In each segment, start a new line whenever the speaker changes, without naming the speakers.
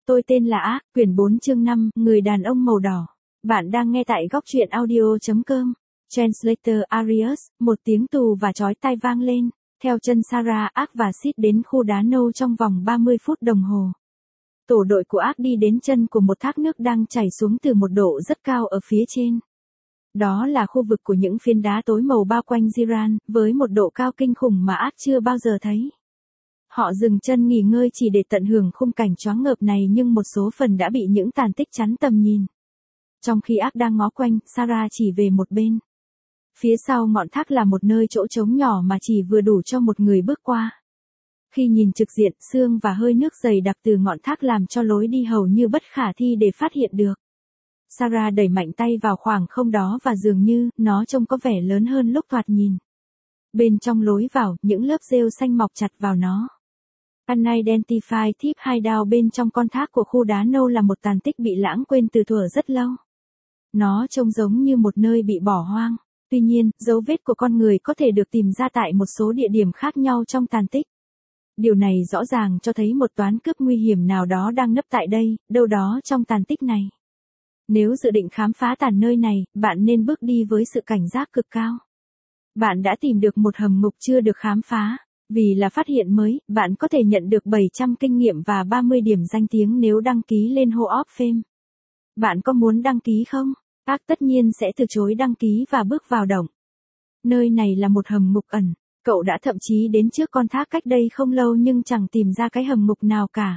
Tôi tên là Ác, quyển 4 chương 5, người đàn ông màu đỏ. Bạn đang nghe tại góc truyện audio.com. Translator Arius, một tiếng tù và chói tai vang lên. Theo chân Sarah, Ác và Sid đến khu đá nâu trong vòng 30 phút đồng hồ. Tổ đội của Ác đi đến chân của một thác nước đang chảy xuống từ một độ rất cao ở phía trên. Đó là khu vực của những phiến đá tối màu bao quanh Jiran, với một độ cao kinh khủng mà Ác chưa bao giờ thấy. Họ dừng chân nghỉ ngơi chỉ để tận hưởng khung cảnh choáng ngợp này, nhưng một số phần đã bị những tàn tích chắn tầm nhìn. Trong khi Ác đang ngó quanh, Sarah chỉ về một bên. Phía sau ngọn thác là một nơi chỗ trống nhỏ mà chỉ vừa đủ cho một người bước qua. Khi nhìn trực diện, sương và hơi nước dày đặc từ ngọn thác làm cho lối đi hầu như bất khả thi để phát hiện được. Sarah đẩy mạnh tay vào khoảng không đó và dường như nó trông có vẻ lớn hơn lúc thoạt nhìn. Bên trong lối vào, những lớp rêu xanh mọc chặt vào nó. Unidentified Tip Hideout bên trong con thác của khu đá nâu là một tàn tích bị lãng quên từ thuở rất lâu. Nó trông giống như một nơi bị bỏ hoang. Tuy nhiên, dấu vết của con người có thể được tìm ra tại một số địa điểm khác nhau trong tàn tích. Điều này rõ ràng cho thấy một toán cướp nguy hiểm nào đó đang nấp tại đây, đâu đó trong tàn tích này. Nếu dự định khám phá tàn nơi này, bạn nên bước đi với sự cảnh giác cực cao. Bạn đã tìm được một hầm ngục chưa được khám phá. Vì là phát hiện mới, bạn có thể nhận được 700 kinh nghiệm và 30 điểm danh tiếng nếu đăng ký lên Hall of Fame. Bạn có muốn đăng ký không? Ác tất nhiên sẽ từ chối đăng ký và bước vào động. Nơi này là một hầm ngục ẩn. Cậu đã thậm chí đến trước con thác cách đây không lâu nhưng chẳng tìm ra cái hầm ngục nào cả.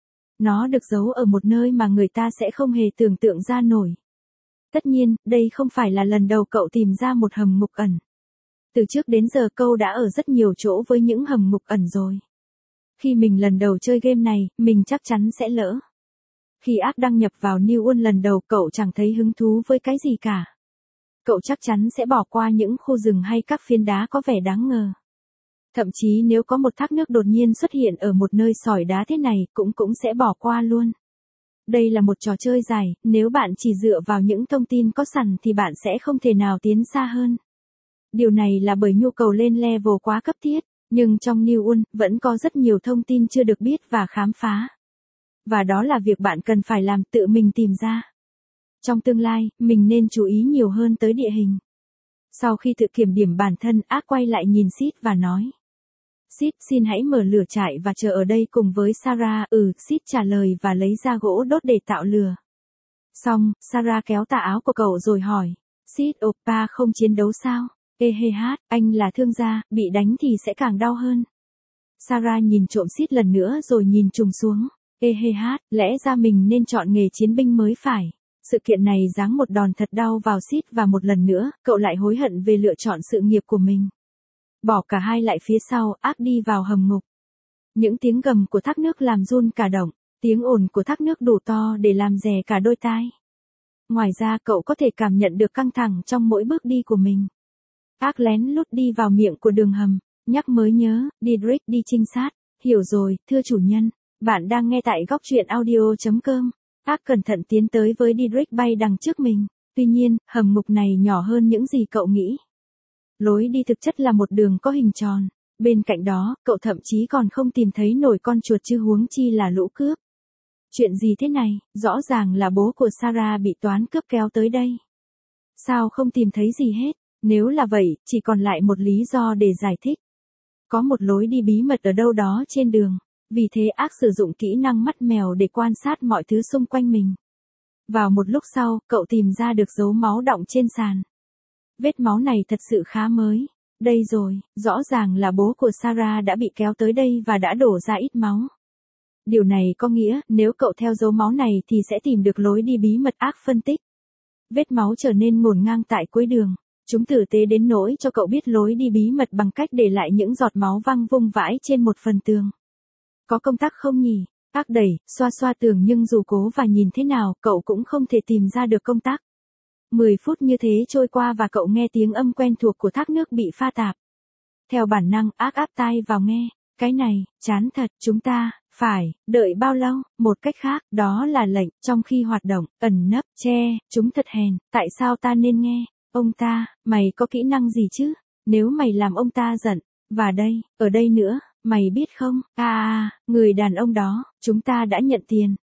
Nó được giấu ở một nơi mà người ta sẽ không hề tưởng tượng ra nổi. Tất nhiên, đây không phải là lần đầu cậu tìm ra một hầm ngục ẩn. Từ trước đến giờ cậu đã ở rất nhiều chỗ với những hầm ngục ẩn rồi. Khi mình lần đầu chơi game này, mình chắc chắn sẽ lỡ. Khi Ác đăng nhập vào New World lần đầu, cậu chẳng thấy hứng thú với cái gì cả. Cậu chắc chắn sẽ bỏ qua những khu rừng hay các phiến đá có vẻ đáng ngờ. Thậm chí nếu có một thác nước đột nhiên xuất hiện ở một nơi sỏi đá thế này, cũng sẽ bỏ qua luôn. Đây là một trò chơi dài, nếu bạn chỉ dựa vào những thông tin có sẵn thì bạn sẽ không thể nào tiến xa hơn. Điều này là bởi nhu cầu lên level quá cấp thiết, nhưng trong New World vẫn có rất nhiều thông tin chưa được biết và khám phá. Và đó là việc bạn cần phải làm, tự mình tìm ra. Trong tương lai, mình nên chú ý nhiều hơn tới địa hình. Sau khi tự kiểm điểm bản thân, Ác quay lại nhìn Sid và nói. Sid, xin hãy mở lửa trại và chờ ở đây cùng với Sarah. Sid trả lời và lấy ra gỗ đốt để tạo lửa. Xong, Sarah kéo tà áo của cậu rồi hỏi. Sid, oppa không chiến đấu sao? Anh là thương gia, bị đánh thì sẽ càng đau hơn. Sarah nhìn trộm Sid lần nữa rồi nhìn trùng xuống. Lẽ ra mình nên chọn nghề chiến binh mới phải. Sự kiện này giáng một đòn thật đau vào Sid và một lần nữa, cậu lại hối hận về lựa chọn sự nghiệp của mình. Bỏ cả hai lại phía sau, Ác đi vào hầm ngục. Những tiếng gầm của thác nước làm run cả động, tiếng ồn của thác nước đủ to để làm rè cả đôi tai. Ngoài ra cậu có thể cảm nhận được căng thẳng trong mỗi bước đi của mình. Ác lén lút đi vào miệng của đường hầm, nhắc mới nhớ, Didrik đi trinh sát. Hiểu rồi, thưa chủ nhân. Bạn đang nghe tại góc truyện audio.com. Ác cẩn thận tiến tới với Didrik bay đằng trước mình. Tuy nhiên, hầm ngục này nhỏ hơn những gì cậu nghĩ. Lối đi thực chất là một đường có hình tròn. Bên cạnh đó, cậu thậm chí còn không tìm thấy nổi con chuột chứ huống chi là lũ cướp. Chuyện gì thế này? Rõ ràng là bố của Sarah bị toán cướp kéo tới đây. Sao không tìm thấy gì hết? Nếu là vậy, chỉ còn lại một lý do để giải thích. Có một lối đi bí mật ở đâu đó trên đường. Vì thế Ác sử dụng kỹ năng mắt mèo để quan sát mọi thứ xung quanh mình. Vào một lúc sau, cậu tìm ra được dấu máu đọng trên sàn. Vết máu này thật sự khá mới. Đây rồi, rõ ràng là bố của Sarah đã bị kéo tới đây và đã đổ ra ít máu. Điều này có nghĩa, nếu cậu theo dấu máu này thì sẽ tìm được lối đi bí mật. Ác phân tích. Vết máu trở nên ngổn ngang tại cuối đường. Chúng tử tế đến nỗi cho cậu biết lối đi bí mật bằng cách để lại những giọt máu văng vung vãi trên một phần tường. Có công tắc không nhỉ? Ác đẩy, xoa tường nhưng dù cố và nhìn thế nào, cậu cũng không thể tìm ra được công tắc. 10 phút như thế trôi qua và cậu nghe tiếng âm quen thuộc của thác nước bị pha tạp. Theo bản năng, Ác áp tai vào nghe. Cái này, chán thật, chúng ta, phải, đợi bao lâu? Một cách khác, đó là lệnh, trong khi hoạt động, ẩn nấp, chúng thật hèn, tại sao ta nên nghe? Ông ta, mày có kỹ năng gì chứ? Nếu mày làm ông ta giận, và đây, ở đây nữa, mày biết không? Người đàn ông đó, chúng ta đã nhận tiền.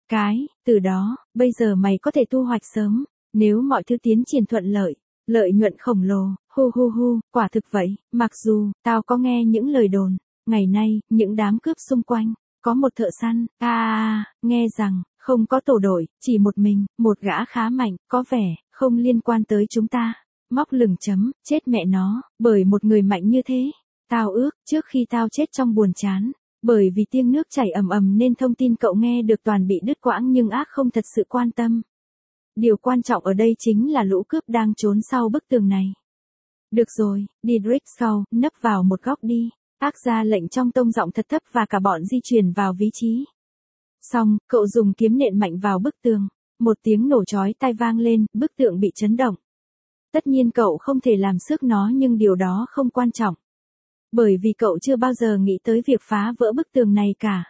Từ đó, bây giờ mày có thể thu hoạch sớm, nếu mọi thứ tiến triển thuận lợi, lợi nhuận khổng lồ, quả thực vậy, mặc dù, tao có nghe những lời đồn, ngày nay, những đám cướp xung quanh, có một thợ săn, nghe rằng, không có tổ đội, chỉ một mình, một gã khá mạnh, có vẻ, không liên quan tới chúng ta. Móc lửng chấm, chết mẹ nó, bởi một người mạnh như thế. Tao ước, trước khi tao chết trong buồn chán, bởi vì tiếng nước chảy ầm ầm nên thông tin cậu nghe được toàn bị đứt quãng nhưng ác không thật sự quan tâm. Điều quan trọng ở đây chính là lũ cướp đang trốn sau bức tường này. Được rồi, Dietrich Schaub, nấp vào một góc đi. Ác ra lệnh trong tông giọng thật thấp và cả bọn di chuyển vào vị trí. Xong, cậu dùng kiếm nện mạnh vào bức tường. Một tiếng nổ chói tai vang lên, bức tượng bị chấn động. Tất nhiên cậu không thể làm xước nó nhưng điều đó không quan trọng. Bởi vì cậu chưa bao giờ nghĩ tới việc phá vỡ bức tường này cả.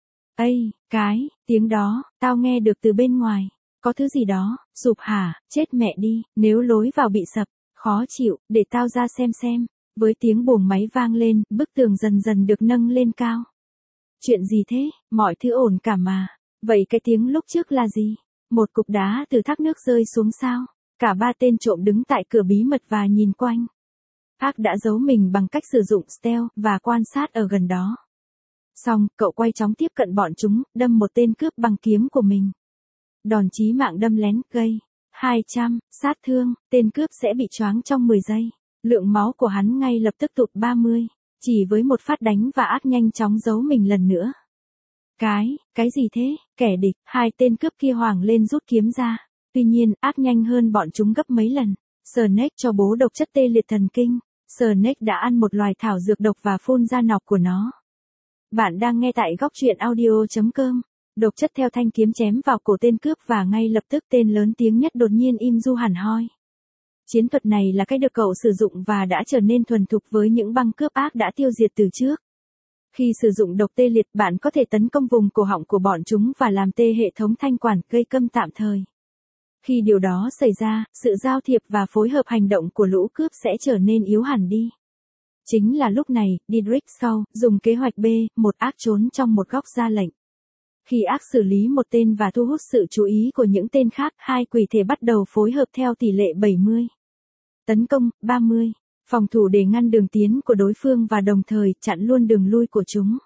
Tiếng đó, tao nghe được từ bên ngoài. Có thứ gì đó, sụp hả, chết mẹ đi, nếu lối vào bị sập, khó chịu, để tao ra xem. Với tiếng buồng máy vang lên, bức tường dần dần được nâng lên cao. Chuyện gì thế, mọi thứ ổn cả mà. Vậy cái tiếng lúc trước là gì? Một cục đá từ thác nước rơi xuống sao? Cả ba tên trộm đứng tại cửa bí mật và nhìn quanh. Ác đã giấu mình bằng cách sử dụng stealth và quan sát ở gần đó. Xong, cậu quay chóng tiếp cận bọn chúng, đâm một tên cướp bằng kiếm của mình. Đòn chí mạng đâm lén, gây 200, sát thương, tên cướp sẽ bị choáng trong 10 giây. Lượng máu của hắn ngay lập tức tụt 30, chỉ với một phát đánh và ác nhanh chóng giấu mình lần nữa. Cái gì thế, kẻ địch, hai tên cướp kia hoảng lên rút kiếm ra. Tuy nhiên, ác nhanh hơn bọn chúng gấp mấy lần. Snake cho bố độc chất tê liệt thần kinh. Snake đã ăn một loài thảo dược độc và phun ra nọc của nó. Bạn đang nghe tại góc truyện audio.com. Độc chất theo thanh kiếm chém vào cổ tên cướp và ngay lập tức tên lớn tiếng nhất đột nhiên im du hẳn hoi. Chiến thuật này là cách được cậu sử dụng và đã trở nên thuần thục với những băng cướp ác đã tiêu diệt từ trước. Khi sử dụng độc tê liệt bạn có thể tấn công vùng cổ họng của bọn chúng và làm tê hệ thống thanh quản gây câm tạm thời. Khi điều đó xảy ra, sự giao thiệp và phối hợp hành động của lũ cướp sẽ trở nên yếu hẳn đi. Chính là lúc này, Dietrich Schaub dùng kế hoạch B1 ác trốn trong một góc ra lệnh. Khi ác xử lý một tên và thu hút sự chú ý của những tên khác, hai quỷ thể bắt đầu phối hợp theo tỷ lệ 70. Tấn công, 30. Phòng thủ để ngăn đường tiến của đối phương và đồng thời chặn luôn đường lui của chúng.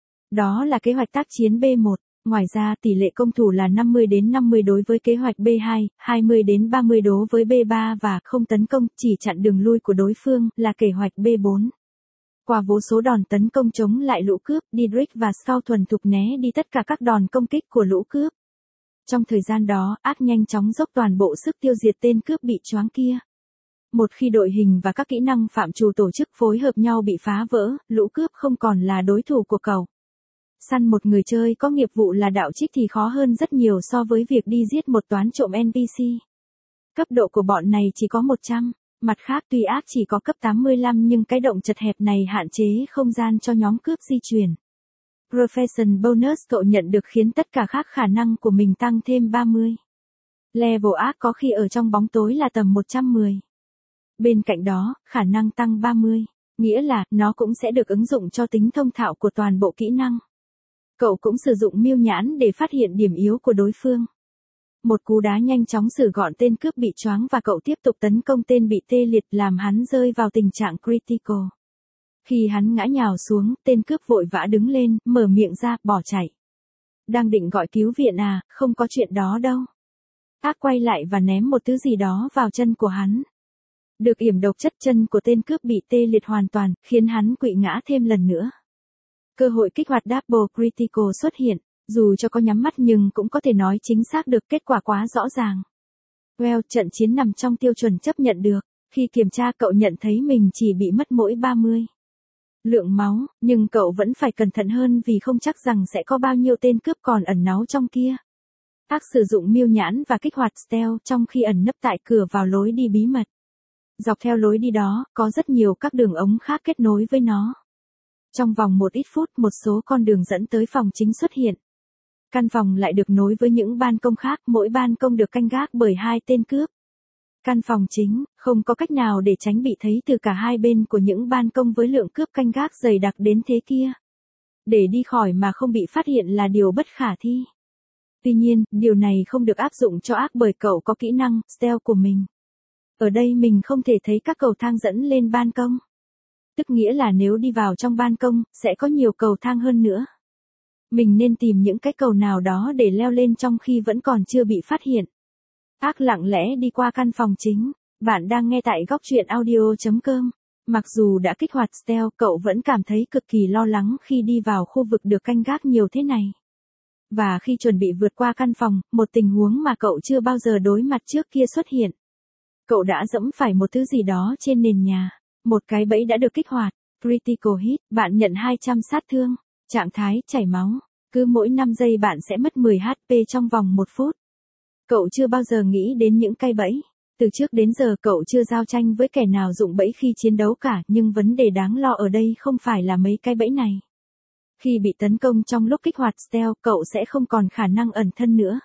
Đó là kế hoạch tác chiến B1. Ngoài ra tỷ lệ công thủ là 50 đến 50 đối với kế hoạch B2, 20 đến 30 đối với B3 và không tấn công, chỉ chặn đường lui của đối phương là kế hoạch B4. Qua vô số đòn tấn công chống lại lũ cướp, Dietrich và Schaub thuần thục né đi tất cả các đòn công kích của lũ cướp. Trong thời gian đó, ác nhanh chóng dốc toàn bộ sức tiêu diệt tên cướp bị choáng kia. Một khi đội hình và các kỹ năng phạm trù tổ chức phối hợp nhau bị phá vỡ, lũ cướp không còn là đối thủ của cậu. Săn một người chơi có nghiệp vụ là đạo trích thì khó hơn rất nhiều so với việc đi giết một toán trộm NPC. Cấp độ của bọn này chỉ có 100. Mặt khác tuy ác chỉ có cấp 85 nhưng cái động chật hẹp này hạn chế không gian cho nhóm cướp di chuyển. Profession bonus cậu nhận được khiến tất cả các khả năng của mình tăng thêm 30. Level ác có khi ở trong bóng tối là tầm 110. Bên cạnh đó, khả năng tăng 30, nghĩa là nó cũng sẽ được ứng dụng cho tính thông thạo của toàn bộ kỹ năng. Cậu cũng sử dụng mưu nhãn để phát hiện điểm yếu của đối phương. Một cú đá nhanh chóng xử gọn tên cướp bị choáng và cậu tiếp tục tấn công tên bị tê liệt làm hắn rơi vào tình trạng critical. Khi hắn ngã nhào xuống, tên cướp vội vã đứng lên, mở miệng ra, bỏ chạy. Đang định gọi cứu viện à, không có chuyện đó đâu. Ác quay lại và ném một thứ gì đó vào chân của hắn. Được yểm độc chất chân của tên cướp bị tê liệt hoàn toàn, khiến hắn quỵ ngã thêm lần nữa. Cơ hội kích hoạt Double Critical xuất hiện, dù cho có nhắm mắt nhưng cũng có thể nói chính xác được kết quả quá rõ ràng. Trận chiến nằm trong tiêu chuẩn chấp nhận được, khi kiểm tra cậu nhận thấy mình chỉ bị mất mỗi 30 lượng máu, nhưng cậu vẫn phải cẩn thận hơn vì không chắc rằng sẽ có bao nhiêu tên cướp còn ẩn náu trong kia. Ác sử dụng mưu nhãn và kích hoạt stealth trong khi ẩn nấp tại cửa vào lối đi bí mật. Dọc theo lối đi đó, có rất nhiều các đường ống khác kết nối với nó. Trong vòng một ít phút một số con đường dẫn tới phòng chính xuất hiện. Căn phòng lại được nối với những ban công khác, mỗi ban công được canh gác bởi hai tên cướp. Căn phòng chính, không có cách nào để tránh bị thấy từ cả hai bên của những ban công với lượng cướp canh gác dày đặc đến thế kia. Để đi khỏi mà không bị phát hiện là điều bất khả thi. Tuy nhiên, điều này không được áp dụng cho ác bởi cậu có kỹ năng stealth của mình. Ở đây mình không thể thấy các cầu thang dẫn lên ban công. Tức nghĩa là nếu đi vào trong ban công, sẽ có nhiều cầu thang hơn nữa. Mình nên tìm những cái cầu nào đó để leo lên trong khi vẫn còn chưa bị phát hiện. Ác lặng lẽ đi qua căn phòng chính. Bạn đang nghe tại góc truyện audio.com. Mặc dù đã kích hoạt stealth, cậu vẫn cảm thấy cực kỳ lo lắng khi đi vào khu vực được canh gác nhiều thế này. Và khi chuẩn bị vượt qua căn phòng, một tình huống mà cậu chưa bao giờ đối mặt trước kia xuất hiện. Cậu đã dẫm phải một thứ gì đó trên nền nhà. Một cái bẫy đã được kích hoạt. Critical hit, bạn nhận 200 sát thương. Trạng thái, chảy máu. Cứ mỗi 5 giây bạn sẽ mất 10 HP trong vòng 1 phút. Cậu chưa bao giờ nghĩ đến những cây bẫy. Từ trước đến giờ cậu chưa giao tranh với kẻ nào dụng bẫy khi chiến đấu cả, nhưng vấn đề đáng lo ở đây không phải là mấy cái bẫy này. Khi bị tấn công trong lúc kích hoạt stealth, cậu sẽ không còn khả năng ẩn thân nữa.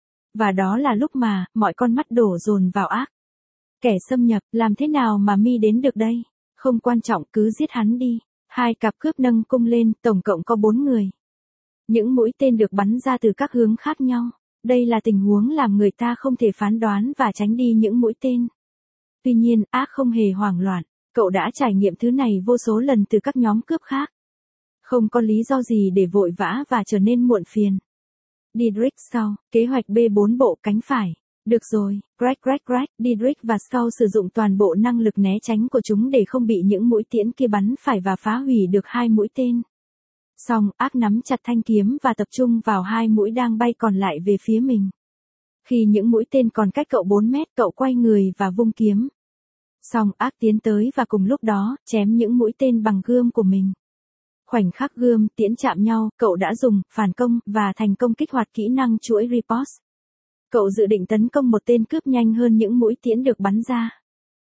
Và đó là lúc mà, mọi con mắt đổ dồn vào ác. Kẻ xâm nhập, làm thế nào mà mi đến được đây? Không quan trọng, cứ giết hắn đi. Hai cặp cướp nâng cung lên, tổng cộng có 4 người. Những mũi tên được bắn ra từ các hướng khác nhau. Đây là tình huống làm người ta không thể phán đoán và tránh đi những mũi tên. Tuy nhiên, ác không hề hoảng loạn. Cậu đã trải nghiệm thứ này vô số lần từ các nhóm cướp khác. Không có lý do gì để vội vã và trở nên muộn phiền. Didrik Skull, kế hoạch B4 bộ cánh phải. Được rồi, Greg, Didrik và Skull sử dụng toàn bộ năng lực né tránh của chúng để không bị những mũi tiễn kia bắn phải và phá hủy được 2 mũi tên. Xong, ác nắm chặt thanh kiếm và tập trung vào 2 mũi đang bay còn lại về phía mình. Khi những mũi tên còn cách cậu 4 mét, cậu quay người và vung kiếm. Xong, ác tiến tới và cùng lúc đó, chém những mũi tên bằng gươm của mình. Khoảnh khắc gươm tiễn chạm nhau, cậu đã dùng phản công và thành công kích hoạt kỹ năng chuỗi riposte. Cậu dự định tấn công một tên cướp nhanh hơn những mũi tiễn được bắn ra.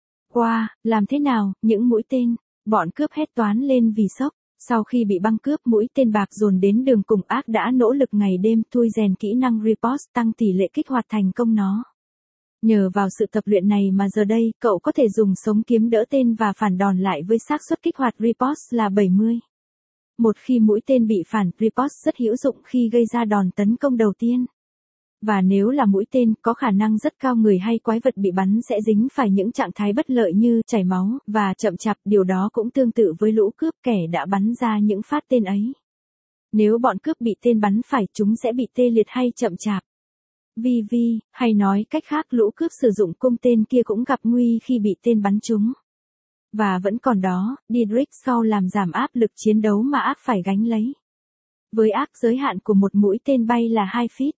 Wow, làm thế nào, những mũi tên, bọn cướp hét toán lên vì sốc. Sau khi bị băng cướp, mũi tên bạc dồn đến đường cùng, ác đã nỗ lực ngày đêm thui rèn kỹ năng riposte, tăng tỷ lệ kích hoạt thành công nó. Nhờ vào sự tập luyện này mà giờ đây, cậu có thể dùng sống kiếm đỡ tên và phản đòn lại với xác suất kích hoạt riposte là 70. Một khi mũi tên bị phản, riposte rất hữu dụng khi gây ra đòn tấn công đầu tiên. Và nếu là mũi tên, có khả năng rất cao người hay quái vật bị bắn sẽ dính phải những trạng thái bất lợi như chảy máu và chậm chạp, điều đó cũng tương tự với lũ cướp kẻ đã bắn ra những phát tên ấy. Nếu bọn cướp bị tên bắn phải, chúng sẽ bị tê liệt hay chậm chạp. Hay nói cách khác, lũ cướp sử dụng cung tên kia cũng gặp nguy khi bị tên bắn trúng. Và vẫn còn đó, Didrik Skull làm giảm áp lực chiến đấu mà ác phải gánh lấy. Với ác, giới hạn của một mũi tên bay là 2 feet.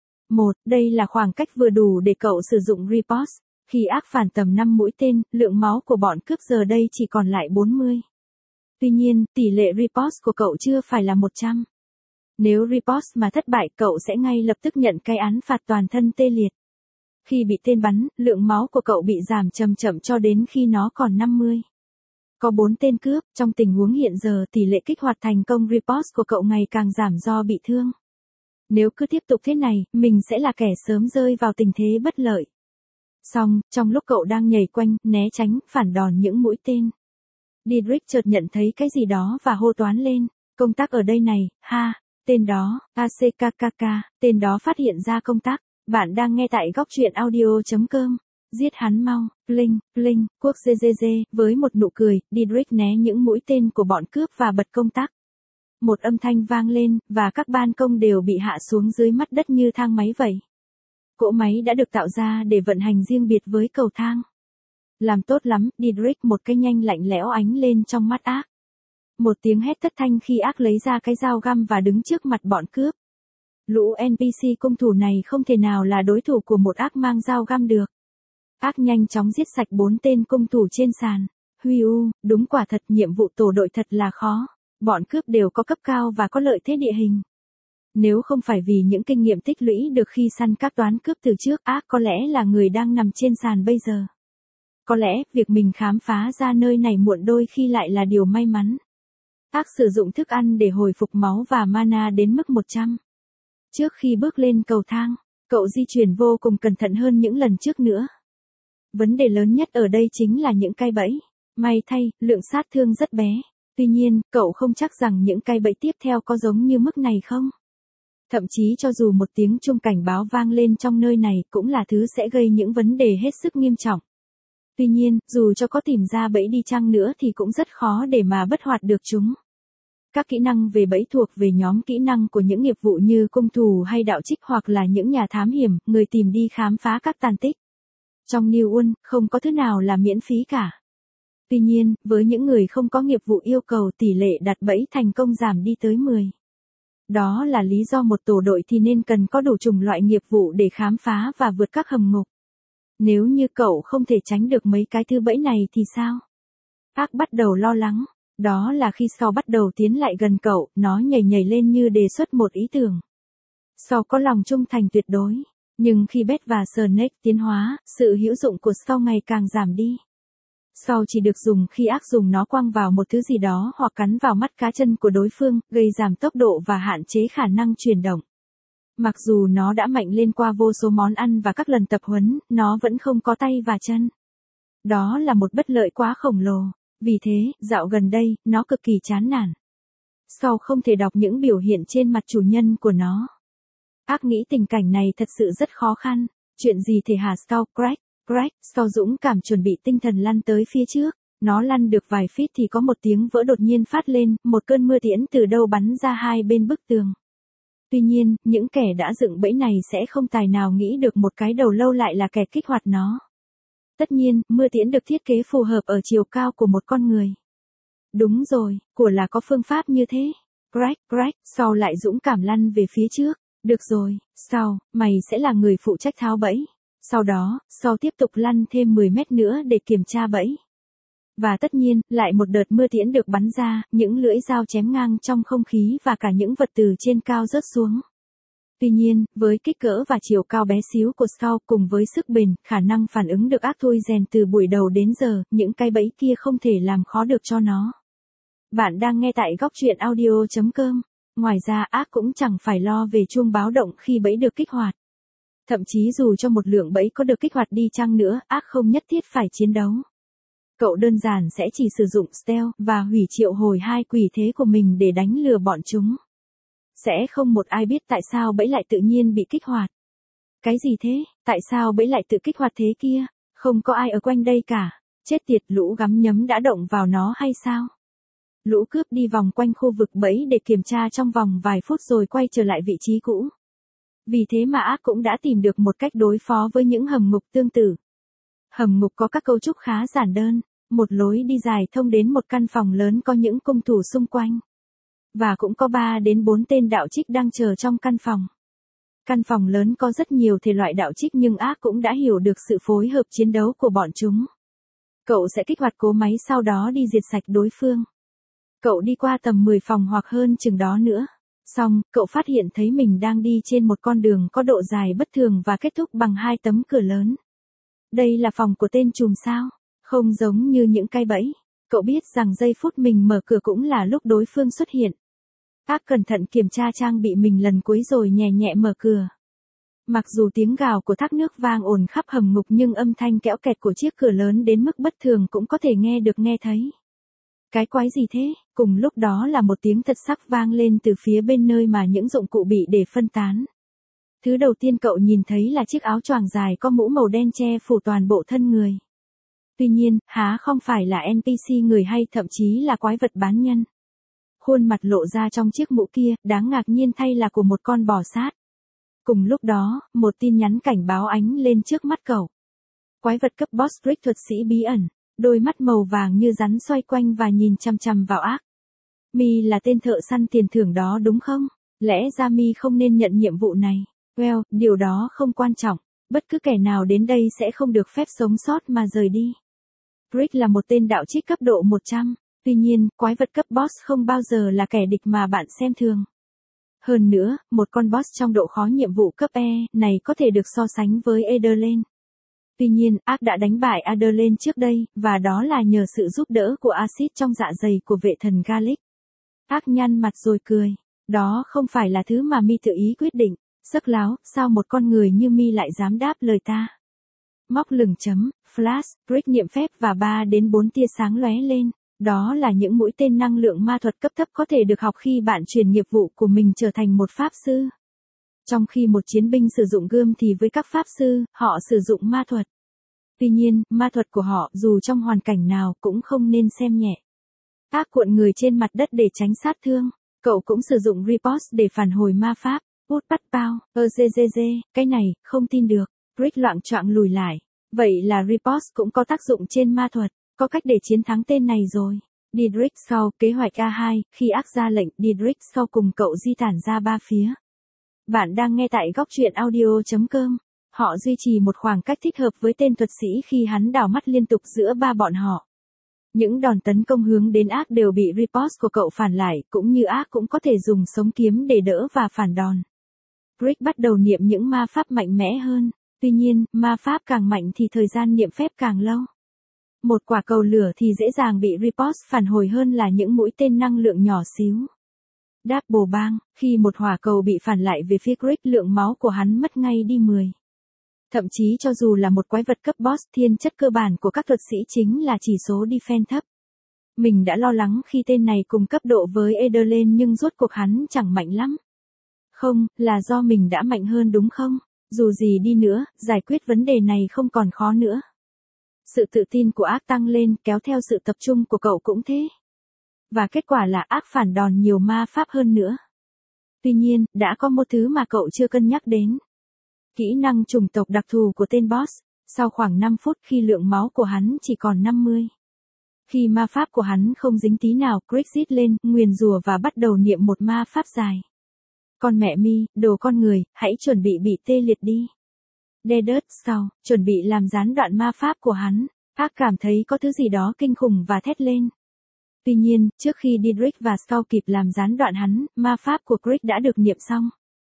Đây là khoảng cách vừa đủ để cậu sử dụng riposte. Khi ác phản tầm 5 mũi tên, lượng máu của bọn cướp giờ đây chỉ còn lại 40. Tuy nhiên, tỷ lệ riposte của cậu chưa phải là 100. Nếu riposte mà thất bại, cậu sẽ ngay lập tức nhận cái án phạt toàn thân tê liệt. Khi bị tên bắn, lượng máu của cậu bị giảm chậm cho đến khi nó còn 50. Có 4 tên cướp, trong tình huống hiện giờ tỷ lệ kích hoạt thành công riposte của cậu ngày càng giảm do bị thương. Nếu cứ tiếp tục thế này, mình sẽ là kẻ sớm rơi vào tình thế bất lợi. Xong, trong lúc cậu đang nhảy quanh, né tránh, phản đòn những mũi tên, Didrik chợt nhận thấy cái gì đó và hô toán lên. Công tắc ở đây này, ha, tên đó, ACKKK, tên đó phát hiện ra công tắc. Bạn đang nghe tại góc truyện audio.com. Giết hắn mau, Linh, quốc GGG, với một nụ cười, Didrik né những mũi tên của bọn cướp và bật công tắc. Một âm thanh vang lên, và các ban công đều bị hạ xuống dưới mặt đất như thang máy vậy. Cỗ máy đã được tạo ra để vận hành riêng biệt với cầu thang. Làm tốt lắm, Didrik, một cái nhanh lạnh lẽo ánh lên trong mắt ác. Một tiếng hét thất thanh khi ác lấy ra cái dao găm và đứng trước mặt bọn cướp. Lũ NPC cung thủ này không thể nào là đối thủ của một ác mang dao găm được. Ác nhanh chóng giết sạch 4 tên cung thủ trên sàn. Đúng quả thật, nhiệm vụ tổ đội thật là khó. Bọn cướp đều có cấp cao và có lợi thế địa hình. Nếu không phải vì những kinh nghiệm tích lũy được khi săn các toán cướp từ trước, ác có lẽ là người đang nằm trên sàn bây giờ. Có lẽ, việc mình khám phá ra nơi này muộn đôi khi lại là điều may mắn. Ác sử dụng thức ăn để hồi phục máu và mana đến mức 100. Trước khi bước lên cầu thang, cậu di chuyển vô cùng cẩn thận hơn những lần trước nữa. Vấn đề lớn nhất ở đây chính là những cái bẫy. May thay, lượng sát thương rất bé. Tuy nhiên, cậu không chắc rằng những cái bẫy tiếp theo có giống như mức này không. Thậm chí cho dù một tiếng chuông cảnh báo vang lên trong nơi này cũng là thứ sẽ gây những vấn đề hết sức nghiêm trọng. Tuy nhiên, dù cho có tìm ra bẫy đi chăng nữa thì cũng rất khó để mà bất hoạt được chúng. Các kỹ năng về bẫy thuộc về nhóm kỹ năng của những nghiệp vụ như cung thủ hay đạo trích hoặc là những nhà thám hiểm, người tìm đi khám phá các tàn tích. Trong New World, không có thứ nào là miễn phí cả. Tuy nhiên, với những người không có nghiệp vụ yêu cầu tỷ lệ đặt bẫy thành công giảm đi tới 10. Đó là lý do một tổ đội thì nên cần có đủ chủng loại nghiệp vụ để khám phá và vượt các hầm ngục. Nếu như cậu không thể tránh được mấy cái thứ bẫy này thì sao? Ác bắt đầu lo lắng. Đó là khi Saul bắt đầu tiến lại gần cậu, nó nhảy nhảy lên như đề xuất một ý tưởng. Saul có lòng trung thành tuyệt đối. Nhưng khi Beth và Snake tiến hóa, sự hữu dụng của Saul ngày càng giảm đi. Saul chỉ được dùng khi ác dùng nó quăng vào một thứ gì đó hoặc cắn vào mắt cá chân của đối phương, gây giảm tốc độ và hạn chế khả năng chuyển động. Mặc dù nó đã mạnh lên qua vô số món ăn và các lần tập huấn, nó vẫn không có tay và chân. Đó là một bất lợi quá khổng lồ. Vì thế, dạo gần đây, nó cực kỳ chán nản. Saul không thể đọc những biểu hiện trên mặt chủ nhân của nó. Ác nghĩ tình cảnh này thật sự rất khó khăn. Chuyện gì thể hả Saul? Saul dũng cảm chuẩn bị tinh thần lăn tới phía trước. Nó lăn được vài feet thì có một tiếng vỡ đột nhiên phát lên, một cơn mưa tiễn từ đâu bắn ra hai bên bức tường. Tuy nhiên, những kẻ đã dựng bẫy này sẽ không tài nào nghĩ được một cái đầu lâu lại là kẻ kích hoạt nó. Tất nhiên, mưa tiễn được thiết kế phù hợp ở chiều cao của một con người. Đúng rồi, của là có phương pháp như thế. Saul lại dũng cảm lăn về phía trước. Được rồi, Saul, mày sẽ là người phụ trách tháo bẫy. Sau đó, Saul tiếp tục lăn thêm 10 mét nữa để kiểm tra bẫy. Và tất nhiên, lại một đợt mưa tiễn được bắn ra, những lưỡi dao chém ngang trong không khí và cả những vật từ trên cao rớt xuống. Tuy nhiên, với kích cỡ và chiều cao bé xíu của Saul cùng với sức bền, khả năng phản ứng được ác thôi rèn từ buổi đầu đến giờ, những cái bẫy kia không thể làm khó được cho nó. Bạn đang nghe tại góc truyện audio.com. Ngoài ra ác cũng chẳng phải lo về chuông báo động khi bẫy được kích hoạt. Thậm chí dù cho một lượng bẫy có được kích hoạt đi chăng nữa, ác không nhất thiết phải chiến đấu. Cậu đơn giản sẽ chỉ sử dụng stealth và hủy triệu hồi hai quỷ thế của mình để đánh lừa bọn chúng. Sẽ không một ai biết tại sao bẫy lại tự nhiên bị kích hoạt. Cái gì thế, tại sao bẫy lại tự kích hoạt thế kia? Không có ai ở quanh đây cả. Chết tiệt, lũ gắm nhấm đã động vào nó hay sao? Lũ cướp đi vòng quanh khu vực bẫy để kiểm tra trong vòng vài phút rồi quay trở lại vị trí cũ. Vì thế mà ác cũng đã tìm được một cách đối phó với những hầm ngục tương tự. Hầm ngục có các cấu trúc khá giản đơn, một lối đi dài thông đến một căn phòng lớn có những cung thủ xung quanh. Và cũng có 3 đến 4 tên đạo trích đang chờ trong căn phòng. Căn phòng lớn có rất nhiều thể loại đạo trích nhưng ác cũng đã hiểu được sự phối hợp chiến đấu của bọn chúng. Cậu sẽ kích hoạt cỗ máy sau đó đi diệt sạch đối phương. Cậu đi qua tầm 10 phòng hoặc hơn chừng đó nữa. Xong, cậu phát hiện thấy mình đang đi trên một con đường có độ dài bất thường và kết thúc bằng 2 tấm cửa lớn. Đây là phòng của tên trùm sao? Không giống như những cái bẫy. Cậu biết rằng giây phút mình mở cửa cũng là lúc đối phương xuất hiện. Ác cẩn thận kiểm tra trang bị mình lần cuối rồi nhẹ nhẹ mở cửa. Mặc dù tiếng gào của thác nước vang ồn khắp hầm ngục nhưng âm thanh kẽo kẹt của chiếc cửa lớn đến mức bất thường cũng có thể nghe thấy. Cái quái gì thế? Cùng lúc đó là một tiếng thật sắc vang lên từ phía bên nơi mà những dụng cụ bị để phân tán. Thứ đầu tiên cậu nhìn thấy là chiếc áo choàng dài có mũ màu đen che phủ toàn bộ thân người. Tuy nhiên, há không phải là NPC người hay thậm chí là quái vật bán nhân. Khuôn mặt lộ ra trong chiếc mũ kia, đáng ngạc nhiên thay là của một con bò sát. Cùng lúc đó, một tin nhắn cảnh báo ánh lên trước mắt cậu. Quái vật cấp boss Rick thuật sĩ bí ẩn, đôi mắt màu vàng như rắn xoay quanh và nhìn chằm chằm vào ác. Mi là tên thợ săn tiền thưởng đó đúng không? Lẽ ra Mi không nên nhận nhiệm vụ này. Well, điều đó không quan trọng. Bất cứ kẻ nào đến đây sẽ không được phép sống sót mà rời đi. Rick là một tên đạo trích cấp độ 100. Tuy nhiên, quái vật cấp boss không bao giờ là kẻ địch mà bạn xem thường. Hơn nữa, một con boss trong độ khó nhiệm vụ cấp E này có thể được so sánh với Adelaide. Tuy nhiên, ác đã đánh bại Adelaide trước đây, và đó là nhờ sự giúp đỡ của axit trong dạ dày của vệ thần Gallic. Ác nhăn mặt rồi cười. Đó không phải là thứ mà Mi tự ý quyết định. Sấc láo, sao một con người như Mi lại dám đáp lời ta? Móc lửng chấm, flash, brick niệm phép và 3 đến 4 tia sáng lóe lên. Đó là những mũi tên năng lượng ma thuật cấp thấp có thể được học khi bạn chuyển nghiệp vụ của mình trở thành một pháp sư. Trong khi một chiến binh sử dụng gươm thì với các pháp sư, họ sử dụng ma thuật. Tuy nhiên, ma thuật của họ dù trong hoàn cảnh nào cũng không nên xem nhẹ. Ác cuộn người trên mặt đất để tránh sát thương. Cậu cũng sử dụng riposte để phản hồi ma pháp. Út bắt bao, cái này, không tin được. Rick loạng choạng lùi lại. Vậy là riposte cũng có tác dụng trên ma thuật. Có cách để chiến thắng tên này rồi. Dietrich sau kế hoạch A2, khi ác ra lệnh, Dietrich sau cùng cậu di tản ra ba phía. Bạn đang nghe tại góc truyện audio.com. Họ duy trì một khoảng cách thích hợp với tên thuật sĩ khi hắn đảo mắt liên tục giữa ba bọn họ. Những đòn tấn công hướng đến ác đều bị riposte của cậu phản lại, cũng như ác cũng có thể dùng sống kiếm để đỡ và phản đòn. Rick bắt đầu niệm những ma pháp mạnh mẽ hơn. Tuy nhiên, ma pháp càng mạnh thì thời gian niệm phép càng lâu. Một quả cầu lửa thì dễ dàng bị riposte phản hồi hơn là những mũi tên năng lượng nhỏ xíu. Double bang, khi một hỏa cầu bị phản lại về phía Rick, lượng máu của hắn mất ngay đi 10. Thậm chí cho dù là một quái vật cấp boss, thiên chất cơ bản của các thuật sĩ chính là chỉ số defense thấp. Mình đã lo lắng khi tên này cùng cấp độ với Adelaide nhưng rốt cuộc hắn chẳng mạnh lắm. Không, là do mình đã mạnh hơn đúng không? Dù gì đi nữa, giải quyết vấn đề này không còn khó nữa. Sự tự tin của ác tăng lên, kéo theo sự tập trung của cậu cũng thế. Và kết quả là ác phản đòn nhiều ma pháp hơn nữa. Tuy nhiên, đã có một thứ mà cậu chưa cân nhắc đến. Kỹ năng chủng tộc đặc thù của tên boss. Sau khoảng 5 phút khi lượng máu của hắn chỉ còn 50. Khi ma pháp của hắn không dính tí nào, Crick rít lên, nguyền rủa và bắt đầu niệm một ma pháp dài. Con mẹ mi, đồ con người, hãy chuẩn bị tê liệt đi. Deadert sau, chuẩn bị làm gián đoạn ma pháp của hắn. Ác cảm thấy có thứ gì đó kinh khủng và thét lên. Tuy nhiên, trước khi Dietrich và Skull kịp làm gián đoạn hắn, ma pháp của Crick đã được niệm xong.